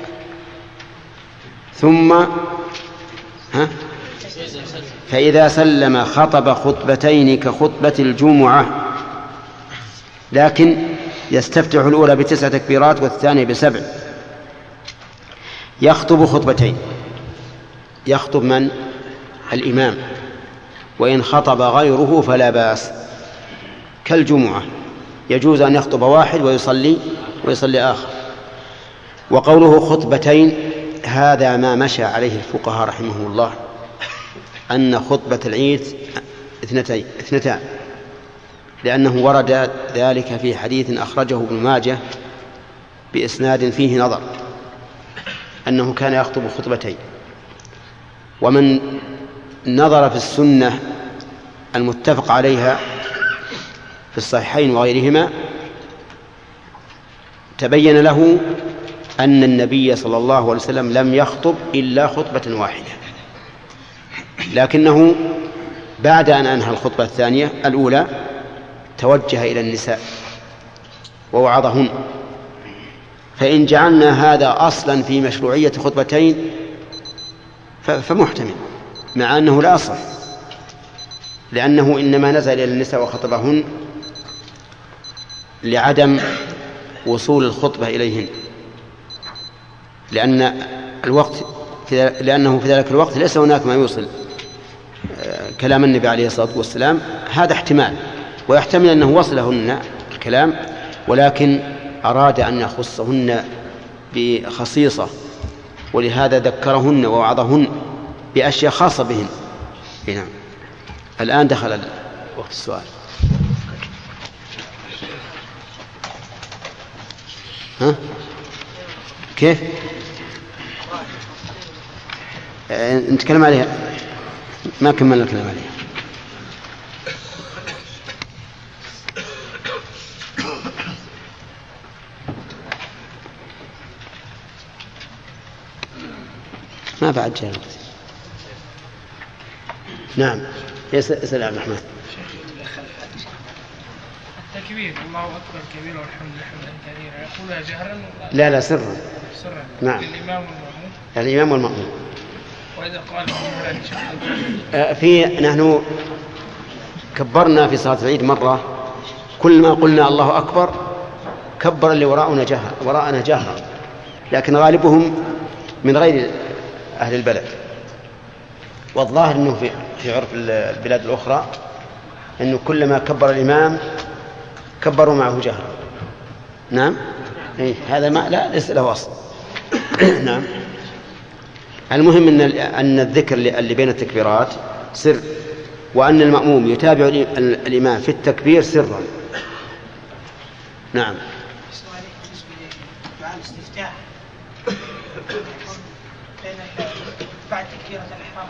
ثم ها فإذا سلم خطب خطبتين كخطبة الجمعة، لكن يستفتح الأولى بتسع تكبيرات والثانية بسبع. يخطب خطبتين، يخطب من؟ الإمام، وإن خطب غيره فلا بأس، كالجمعة يجوز أن يخطب واحد ويصلي ويصلي آخر. وقوله خطبتين هذا ما مشى عليه الفقهاء رحمه الله، أن خطبة العيد اثنتين اثنتان، لأنه ورد ذلك في حديث أخرجه ابن ماجه بإسناد فيه نظر أنه كان يخطب خطبتين. ومن نظر في السنة المتفق عليها في الصحيحين وغيرهما تبين له أن النبي صلى الله عليه وسلم لم يخطب إلا خطبة واحدة، لكنه بعد أن أنهى الخطبة الثانية الأولى توجه إلى النساء ووعظهن. فإن جعلنا هذا أصلا في مشروعية خطبتين فمحتمل، مع أنه لا أصل، لأنه إنما نزل إلى النساء وخطبهن لعدم وصول الخطبة إليهن، لأن الوقت في لأنه في ذلك الوقت ليس هناك ما يوصل كلام النبي عليه الصلاة والسلام. هذا احتمال، ويحتمل أنه وصلهن الكلام ولكن أراد أن يخصهن بخصيصة، ولهذا ذكرهن ووعظهن بأشياء خاصة بهن. نعم. الآن دخل وقت السؤال. ها؟ كيف؟ أه نتكلم عليها، ما كملنا الكلام عليها. ما بعد جاء الوقت. نعم. اسأل عبد الرحمن. التكبير الله أكبر كبير والحمد لله حمدا كثيرا يقولها جهرا؟ لا لا سرا. سرا. نعم. الإمام والمأموم. الإمام والمأموم. وإذا قال في نحن كبرنا في صلاة العيد مرة، كل ما قلنا الله أكبر كبر اللي وراءنا جهر وراءنا جهرا، لكن غالبهم من غير أهل البلد، والظاهر أنه في في عرف البلاد الأخرى أنه كلما كبر الإمام كبروا معه جهرا. نعم. إيه هذا ما لا ليس له أصل. نعم. المهم أن أن الذكر اللي بين التكبيرات سر، وأن المأموم يتابع الإمام في التكبير سرا. نعم. مع الاستفتاح بعد تكبيرة الإحرام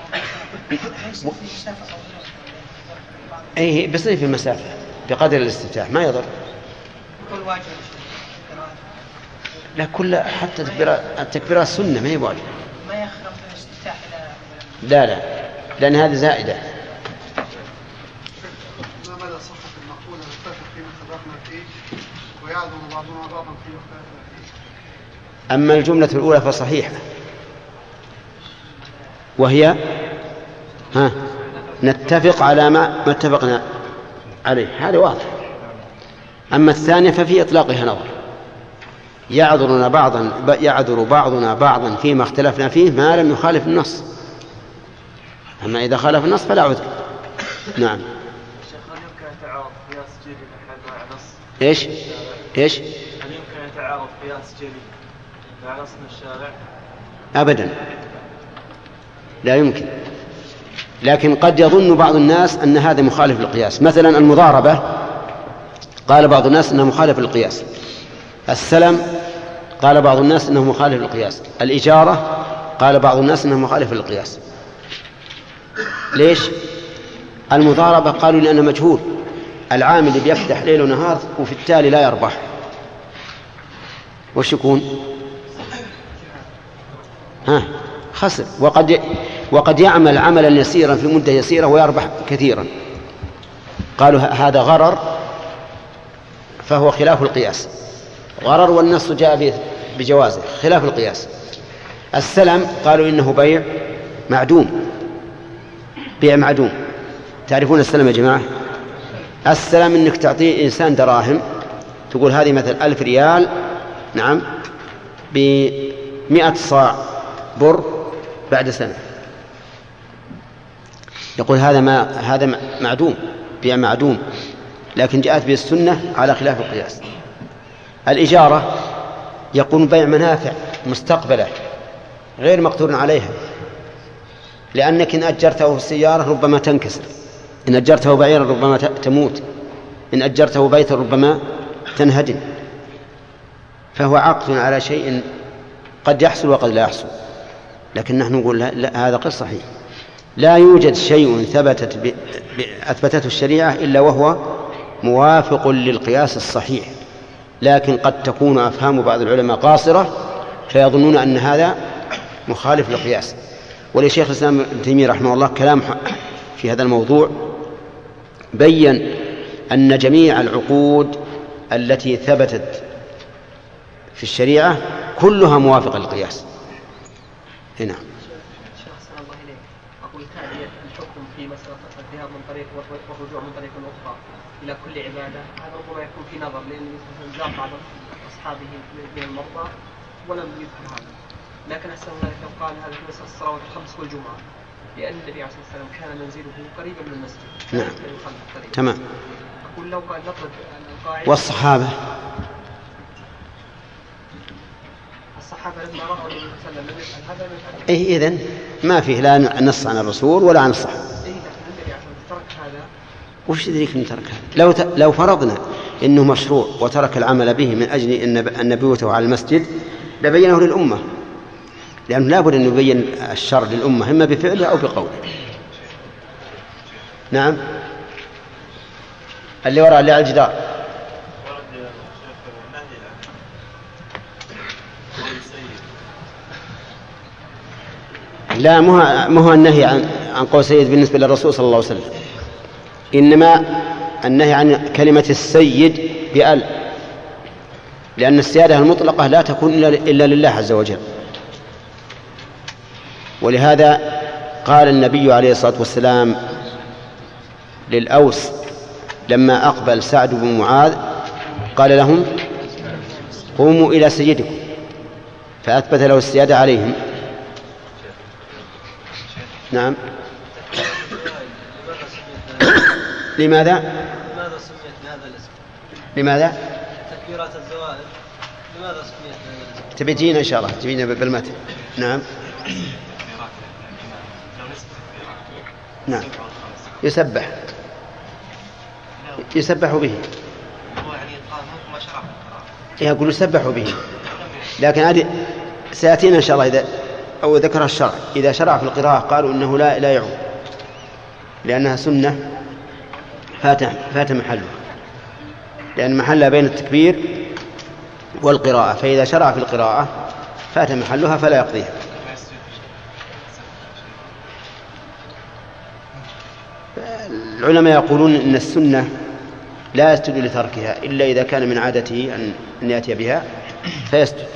أي بصير في المسافة بقدر الاستفتاح ما يضر. كل واجب لا كل حتى التكبيرات سنة ما هي واجب. ما يخرم في الاستفتاح إلى لا لا لأن هذه زائدة. ما مدى صحة المقولة نتفق فيما اتفقنا فيه ويعظم بعضنا بعضا فيما اختلفنا فيه؟ أما الجملة الأولى فصحيحة، وهي ها نتفق على ما ما اتفقنا عليه، هذا واضح. أما الثانية ففي إطلاقها نظر، يعذرنا بعضا يعذر بعضنا بعضا فيما اختلفنا فيه ما لم يخالف النص، أما إذا خالف النص فلا عذر. نعم. هل يمكن يتعارض قياس جلي مع نص؟ إيش؟ إيش؟ هل يمكن يتعارض قياس جلي مع نص من الشارع؟ أبدا لا يمكن، لكن قد يظن بعض الناس أن هذا مخالف للقياس. مثلا المضاربة قال بعض الناس أنها مخالف للقياس، السلم قال بعض الناس إنه مخالف للقياس. الإجارة قال بعض الناس إنه مخالف للقياس. ليش؟ المضاربة قالوا لأنه مجهول، العامل اللي بيفتح ليل ونهار وفي التالي لا يربح وش يكون؟ ها خسر. وقد وقد يعمل عملا يسيرا في مدة يسيرة ويربح كثيرا. قالوا هذا غرر فهو خلاف القياس، غرر والنص جاء بجوازه خلاف القياس. السلم قالوا إنه بيع معدوم، بيع معدوم. تعرفون السلم يا جماعة؟ السلم إنك تعطيه إنسان دراهم، تقول هذه مثل ألف ريال نعم بمئة صاع بر بعد سنة، يقول هذا ما هذا معدوم، بيع معدوم، لكن جاءت به السنة على خلاف القياس. الإجارة يكون بيع منافع مستقبلة غير مقدور عليها، لأنك إن أجرته السيارة ربما تنكسر، إن أجرته بعيرا ربما تموت، إن أجرته بيتا ربما تنهدم، فهو عقد على شيء قد يحصل وقد لا يحصل. لكن نحن نقول لا, لا هذا غير صحيح. لا يوجد شيء ثبتت ب... ب... أثبتته الشريعة إلا وهو موافق للقياس الصحيح، لكن قد تكون أفهام بعض العلماء قاصرة فيظنون أن هذا مخالف للقياس. ولشيخ الإسلام ابن تيمية رحمه الله كلام في هذا الموضوع، بيّن أن جميع العقود التي ثبتت في الشريعة كلها موافقة للقياس. هنا أقول تالي الحكم في مسألة الذهاب من طريق والرجوع من طريق أخرى إلى كل عبادة، هذا ربما يكون في نظر، لأن زار بعض أصحابه من المرضى ولم يذكر هذا. لكن أحسن ذلك لو قال هذا في مسألة الصلوات الخمس والجمعة، لأن النبي عليه الصلاة والسلام كان منزله قريبا من المسجد. نعم تمام. أقول لو قال نطلب القاعدة والصحابة الصحابة لما رأوا النبي صلى الله عليه وسلم لم يفعل هذا لم يفعل. إيه إذن ما فيه لا نص عن الرسول ولا عن الصحابة. إيه لكن النبي عليه الصلاة والسلام ترك هذا. وش يدريك أن ترك هذا؟ لو ت... لو فرضنا إنه مشروع وترك العمل به من أجل أن نبوته على المسجد لبينه للأمة، لأنه لا بد أن يبين الشر للأمة إما بفعله أو بقوله. نعم اللي وراء اللي على الجدار. لا مو هو النهي عن عن قول سيد بالنسبة للرسول صلى الله عليه وسلم، إنما النهي عن كلمة السيد بأل، لأن السيادة المطلقة لا تكون إلا لله عز وجل. ولهذا قال النبي عليه الصلاة والسلام للأوس لما أقبل سعد بن معاذ قال لهم قوموا إلى سيدكم، فأثبت له السيادة عليهم. نعم لماذا؟ لماذا سميت بهذا الاسم؟ لماذا؟ تكبيرات الزوائد لماذا سميت بهذا الاسم؟ تبيجينا إن شاء الله تبيجينا بالمتن. نعم نعم يسبح يسبح به، يقول يسبح به، لكن هذه سيأتينا إن شاء الله إذا أو ذكرها الشرع. إذا شرع في القراءة قالوا إنه لا لا يعود، لأنها سنة فات فات محله، لأن محلها بين التكبير والقراءة، فإذا شرع في القراءة فات محلها فلا يقضيها. العلماء يقولون إن السنة لا يسجد لتركها إلا إذا كان من عادته أن يأتي بها فيسجد.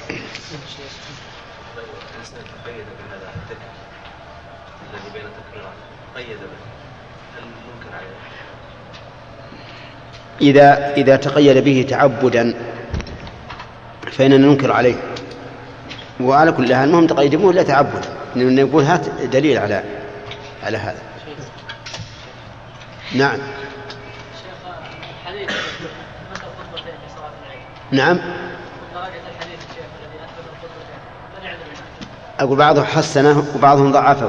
إذا إذا تقيد به تعبدا فإننا ننكر عليه، وعلى كل حال المهم تقيد به لا تعبدا، نقول هات دليل على على هذا. نعم نعم أقول بعضهم حسنه وبعضهم ضعفه،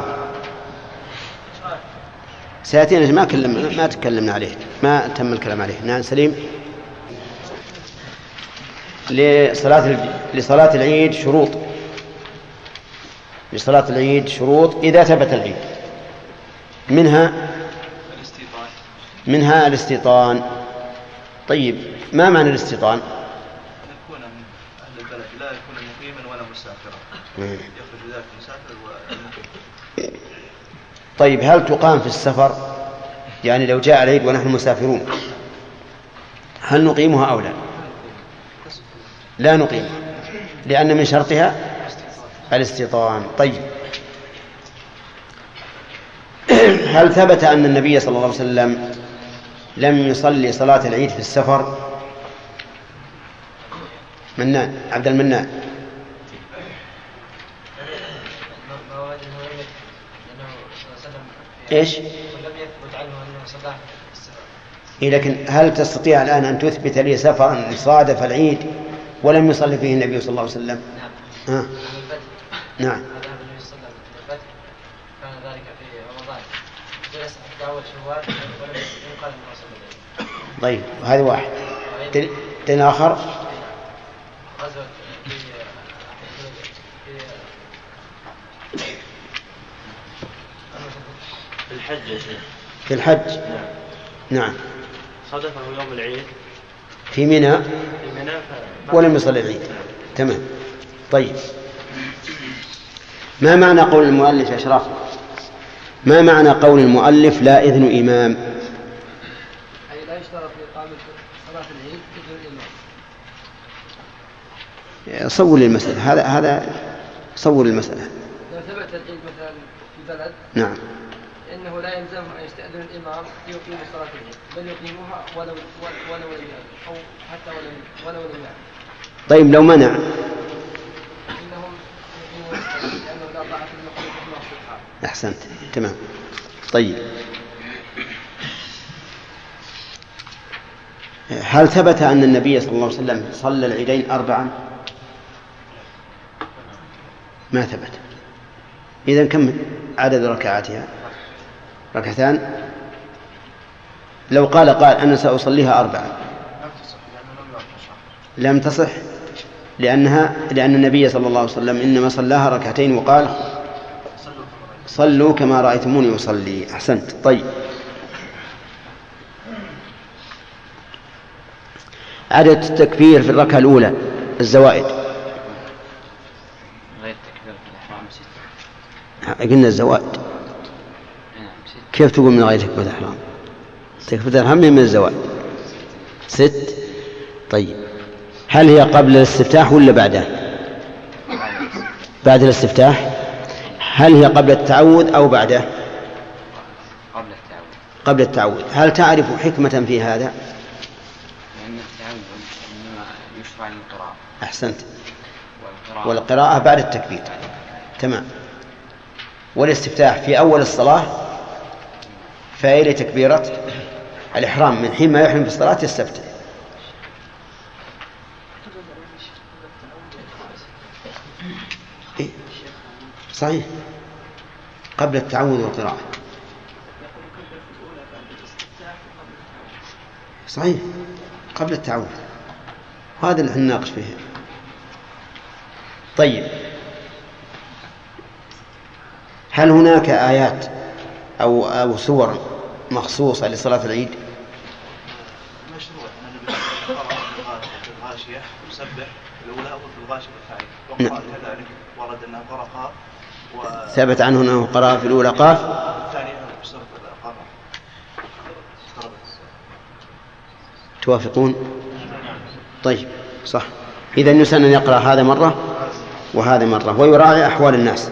سيأتينا ما كلم ما تكلمنا عليه، ما تم الكلام عليه. نعم سليم. لصلاة لصلاة العيد شروط لصلاة العيد شروط إذا ثبت العيد، منها منها الاستيطان. طيب ما معنى الاستيطان؟ يكون من أهل البلد لا يكون مقيما ولا مسافرا، يخرج ذلك المسافر والمقيم. طيب هل تقام في السفر؟ يعني لو جاء العيد ونحن مسافرون هل نقيمها أو لا؟ لا نقيمها لأن من شرطها الاستيطان. طيب هل ثبت أن النبي صلى الله عليه وسلم لم يصلي صلاة العيد في السفر؟ منان عبد المنان. ايش؟ إيه لكن هل تستطيع الآن أن تثبت لي سفرا صادف العيد ولم يصلي فيه النبي صلى الله عليه وسلم؟ نعم. ها. نعم. كان ذلك في رمضان جلس حتى أول شوال ولم يقال أنه صلى. طيب هذا واحد. دين آخر. غزوة في الحج يا شيخ. في الحج. نعم. نعم. صادفه يوم العيد في منى في منى ولم يصلي العيد. تمام. طيب ما معنى قول المؤلف يا شرف؟ ما معنى قول المؤلف لا إذن إمام؟ أي لا يشترط لإقامة صلاة العيد إذن الإمام. صور المسألة هذا هذا صور المسألة. لو ثبت العيد مثلا في بلد نعم إنه لا يلزمه أن يستأذن الإمام ليقيم صلاة العيد بل يقيموها ولو ولو لم يأذن أو حتى ولو ولو لم يأذن. طيب لو منع؟ إنهم لأنه لا طاعة المخلوق في المعصية. أحسنت. تمام. طيب هل ثبت أن النبي صلى الله عليه وسلم صلى العيدين أربعا؟ ما ثبت. إذن كم عدد ركعاتها؟ ركعتان. لو قال قال أنا سأصليها أربعا لم تصح لأنها لأن النبي صلى الله عليه وسلم إنما صلاها ركعتين وقال صلوا كما رأيتموني أصلي. أحسنت. طيب عدد التكبير في الركعة الأولى الزوائد غير تكبير الإحرام ست. قلنا الزوائد. كيف تقول من غير تكبير الإحرام؟ تكبير الإحرام من الزوائد ست. طيب هل هي قبل الاستفتاح ولا بعده؟ بعد الاستفتاح. هل هي قبل التعوذ أو بعده؟ قبل التعوذ. قبل التعوذ. هل تعرف حكمة في هذا؟ لأن التعوذ يشرع للقراءة. أحسنت. والقراءة بعد التكبير. تمام. والاستفتاح في أول الصلاة فإلى تكبيرة الإحرام من حين ما يحرم في الصلاة يستفتح. إيه؟ صحيح قبل التعوذ والقراءة. صحيح قبل التعوذ. هذا اللي نناقش فيه. طيب هل هناك آيات أو أو سور مخصوصة لصلاة العيد؟ مشروع أن في الغاشية يسبح الأولى وفي الغاشية الثانية وقال كذلك ورد أنه قرأ قاف و... ثبت عنه أنه قرأ في الأولى قاف الثانية بسورة قاف. توافقون؟ طيب صح. إذن يسن أن يقرأ هذا مرة وهذا مرة ويراعي أحوال الناس.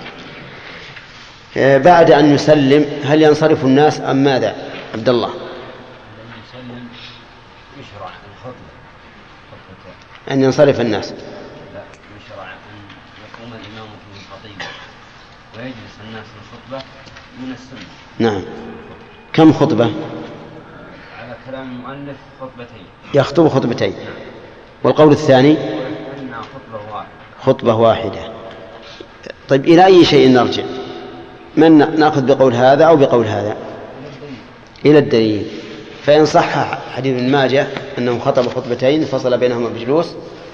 بعد أن يسلم هل ينصرف الناس أم ماذا؟ عبد الله. يسلم يشرع الخطبة أن ينصرف الناس. لا يشرع أن يقوم الإمام في الخطيب ويجلس الناس الخطبة من السنة. نعم. كم خطبة؟ على كلام المؤلف خطبتين. يخطب خطبتين. والقول الثاني خطبة واحدة. خطبة واحدة. طيب إلى أي شيء نرجع؟ من نأخذ بقول هذا أو بقول هذا؟ إلى الدليل. فإن صح حديث ابن ماجه أنه خطب خطبتين فصل بينهما بجلوس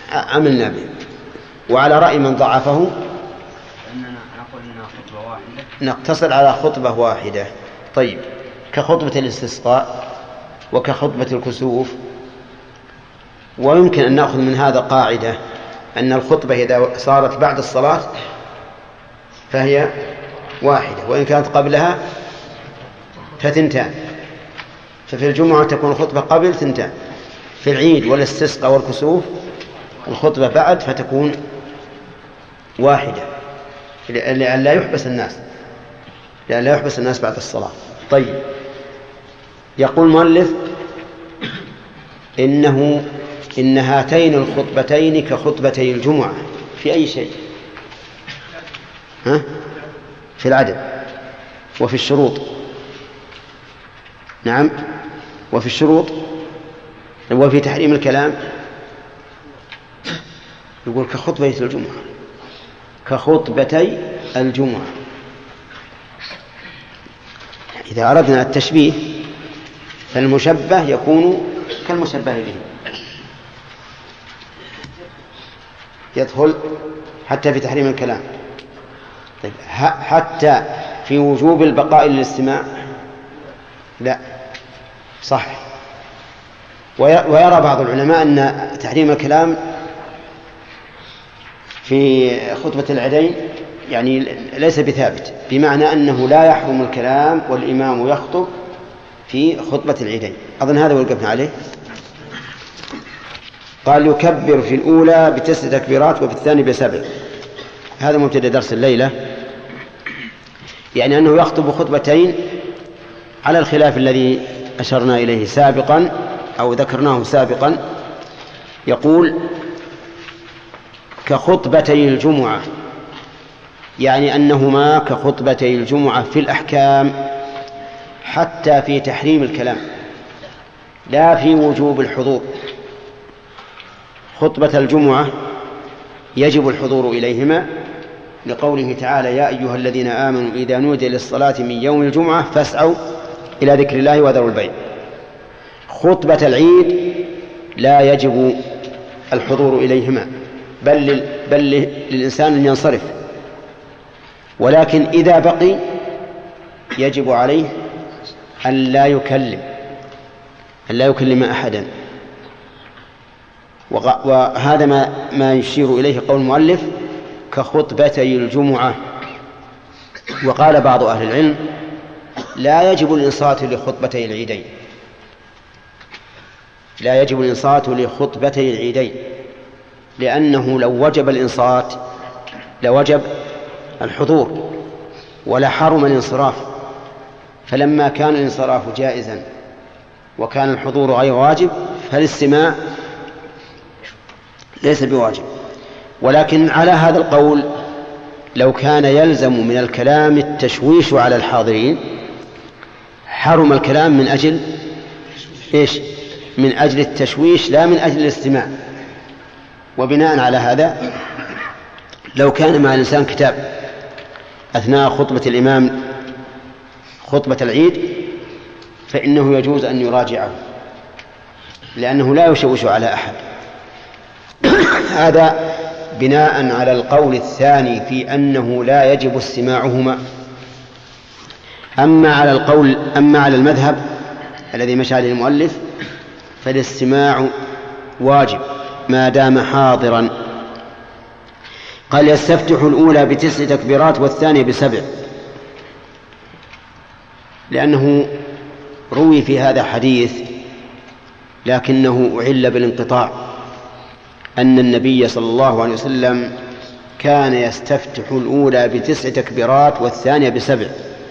عملنا به. وعلى رأي من ضعفه أننا نقول إنها خطبة واحدة نقتصر على خطبة واحدة. طيب، كخطبة الاستسقاء وكخطبة الكسوف. ويمكن أن نأخذ من هذا قاعدة أن الخطبة إذا صارت بعد الصلاة فهي واحدة، وإن كانت قبلها فتنتان. ففي الجمعة تكون الخطبة قبل ثنتان، في العيد والاستسقاء والكسوف الخطبة بعد فتكون واحدة، لأن لا يحبس الناس لأن لا يحبس الناس بعد الصلاة. طيب، يقول المؤلف إنه إن هاتين الخطبتين كخطبتي الجمعة في أي شيء؟ ها؟ في العدد وفي الشروط. نعم، وفي الشروط وفي تحريم الكلام. يقول كخطبتي الجمعة كخطبتي الجمعة. إذا أردنا التشبيه فالمشبه يكون كالمشبه به، يدخل حتى في تحريم الكلام. طيب، حتى في وجوب البقاء للاستماع لا صح. ويرى بعض العلماء أن تحريم الكلام في خطبة العيدين يعني ليس بثابت، بمعنى أنه لا يحرم الكلام والإمام يخطب في خطبة العيدين. أظن هذا وقفنا عليه. قال يكبر في الأولى بتسع تكبيرات وفي الثاني بسبع. هذا مبتدأ درس الليلة، يعني أنه يخطب خطبتين على الخلاف الذي أشرنا إليه سابقا أو ذكرناه سابقا. يقول كخطبتي الجمعة، يعني أنهما كخطبتي الجمعة في الأحكام حتى في تحريم الكلام لا في وجوب الحضور. خطبة الجمعة يجب الحضور إليهما لقوله تعالى يا أيها الذين آمنوا إذا نودي للصلاة من يوم الجمعة فاسعوا إلى ذكر الله وذروا البيع. خطبة العيد لا يجب الحضور إليهما، بل, بل للإنسان أن ينصرف، ولكن إذا بقي يجب عليه أن لا يكلم أن لا يكلم أحدا. وهذا ما, ما يشير إليه قول المؤلف كخطبتي الجمعة. وقال بعض أهل العلم لا يجب الإنصات لخطبتي العيدين لا يجب الإنصات لخطبتي العيدين لأنه لو وجب الإنصات لوجب الحضور ولا حرم الانصراف. فلما كان الانصراف جائزا وكان الحضور غير واجب فالاستماع ليس بواجب. ولكن على هذا القول لو كان يلزم من الكلام التشويش على الحاضرين حرم الكلام من أجل إيش؟ من أجل التشويش لا من أجل الاستماع. وبناء على هذا لو كان مع الإنسان كتاب أثناء خطبة الإمام خطبة العيد فإنه يجوز أن يراجعه لأنه لا يشوش على أحد. هذا بناء على القول الثاني في أنه لا يجب استماعهما. أما على القول أما على المذهب الذي مشى عليه المؤلف فالاستماع واجب ما دام حاضرا. قال يستفتح الأولى بتسع تكبيرات والثانية بسبع، لأنه روي في هذا حديث لكنه أعل بالانقطاع أن النبي صلى الله عليه وسلم كان يستفتح الأولى بتسع تكبيرات والثانية بسبع،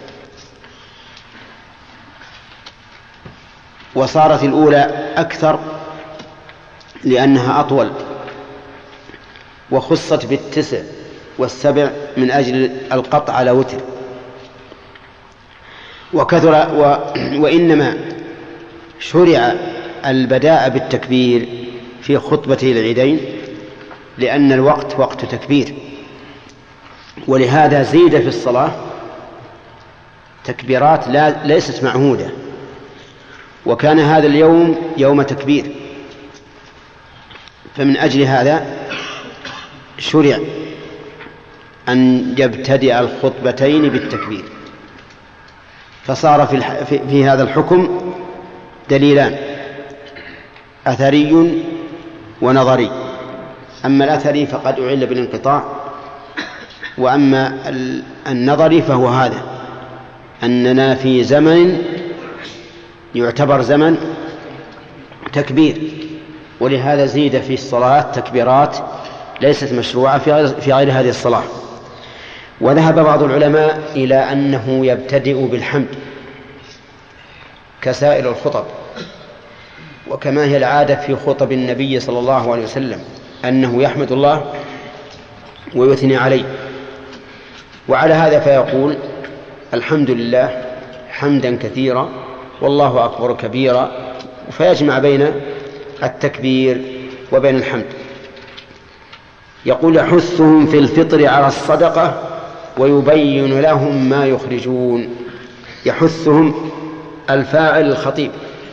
وصارت الأولى أكثر لأنها أطول وخصت بالتسع والسبع من أجل القطع على وتر. وكثر و... وإنما شرع البداء بالتكبير في خطبتي العيدين لأن الوقت وقت تكبير، ولهذا زيد في الصلاة تكبيرات لا ليست معهودة، وكان هذا اليوم يوم تكبير فمن أجل هذا شرع أن يبتدئ الخطبتين بالتكبير، فصار في, الح... في... في هذا الحكم دليلان، أثري ونظري. أما الأثري فقد أعل بالانقطاع، وأما النظري فهو هذا، أننا في زمن يعتبر زمن تكبير، ولهذا زيد في الصلاة تكبيرات ليست مشروعة في غير هذه الصلاة. وذهب بعض العلماء إلى أنه يبتدئ بالحمد كسائر الخطب، وكما هي العادة في خطب النبي صلى الله عليه وسلم أنه يحمد الله ويثني عليه. وعلى هذا فيقول الحمد لله حمدا كثيرا والله أكبر كبيرا، فيجمع بين التكبير وبين الحمد. يقول يحثهم في الفطر على الصدقة ويبين لهم ما يخرجون. يحثهم الفاعل الخطيب،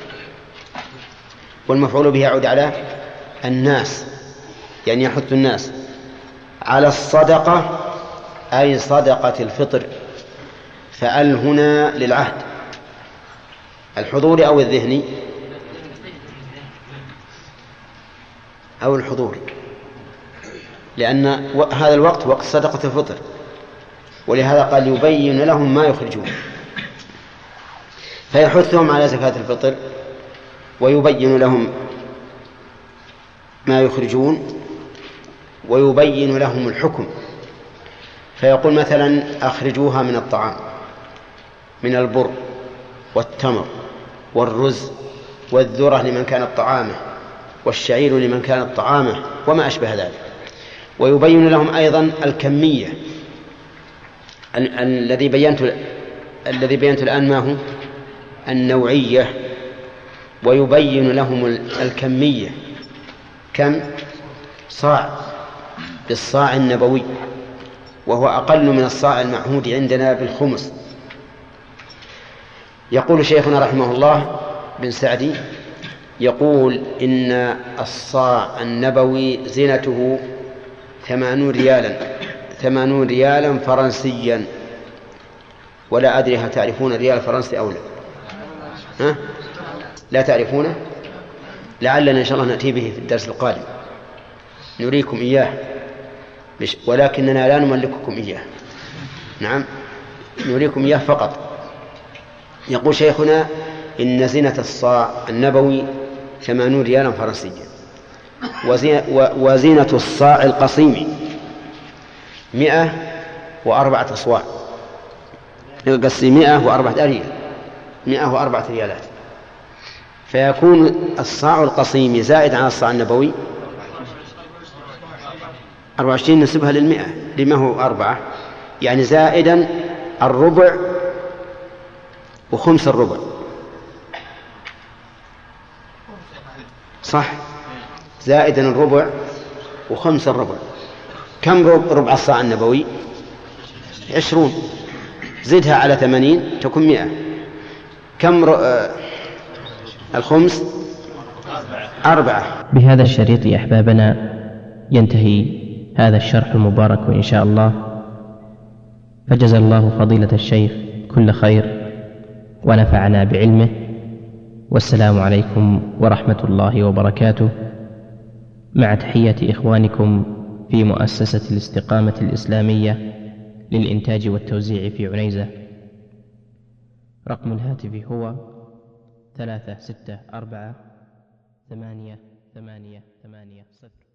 والمفعول به يعود على الناس، يعني يحث الناس على الصدقة أي صدقة الفطر، فأل هنا للعهد الحضوري أو الذهني أو الحضوري، لأن هذا الوقت وقت صدقة الفطر، ولهذا قال يبين لهم ما يخرجون، فيحثهم على زكاة الفطر ويبين لهم ما يخرجون ويبين لهم الحكم. فيقول مثلا أخرجوها من الطعام، من البر والتمر والرز والذرة لمن كانت طعامه والشعير لمن كانت طعامه وما أشبه ذلك. ويبين لهم أيضا الكمية الذي بينت الذي بينت الآن ما هو النوعية، ويبين لهم الكمية كم صاع بالصاع النبوي، وهو أقل من الصاع المعهود عندنا بالخمس. يقول شيخنا رحمه الله بن سعدي يقول إن الصاع النبوي زينته ثمانون ريالا ثمانون ريالا فرنسيا، ولا أدري هل تعرفون الريال الفرنسي أو لا؟ ها؟ لا تعرفونه؟ لعلنا إن شاء الله نأتي به في الدرس القادم نريكم إياه، ولكننا لا نملككم إياه. نعم نريكم إياه فقط. يقول شيخنا إن زينة الصاع النبوي ثمانون ريالا فرنسيا، وزينة الصاع القصيم مئة وأربعة أصواع، قصي مئة وأربعة أريال مئة وأربعة ريالات، فيكون الصاع القصيم زائد عن الصاع النبوي أربعة وعشرين نسبها للمئة لما هو أربعة، يعني زائدا الربع وخمس الربع، صح؟ زائدا الربع وخمس الربع. كم ربع الصاع النبوي؟ عشرون، زدها على ثمانين تكون مئة. كم ر... آه... الخمس؟ أربعة. بهذا الشريط يا أحبابنا ينتهي هذا الشرح المبارك إن شاء الله، فجزا الله فضيلة الشيخ كل خير ونفعنا بعلمه، والسلام عليكم ورحمة الله وبركاته، مع تحية إخوانكم في مؤسسة الاستقامة الإسلامية للإنتاج والتوزيع في عنيزة. رقم الهاتف هو ثلاثة ستة أربعة ثمانية ثمانية ثمانية صفر.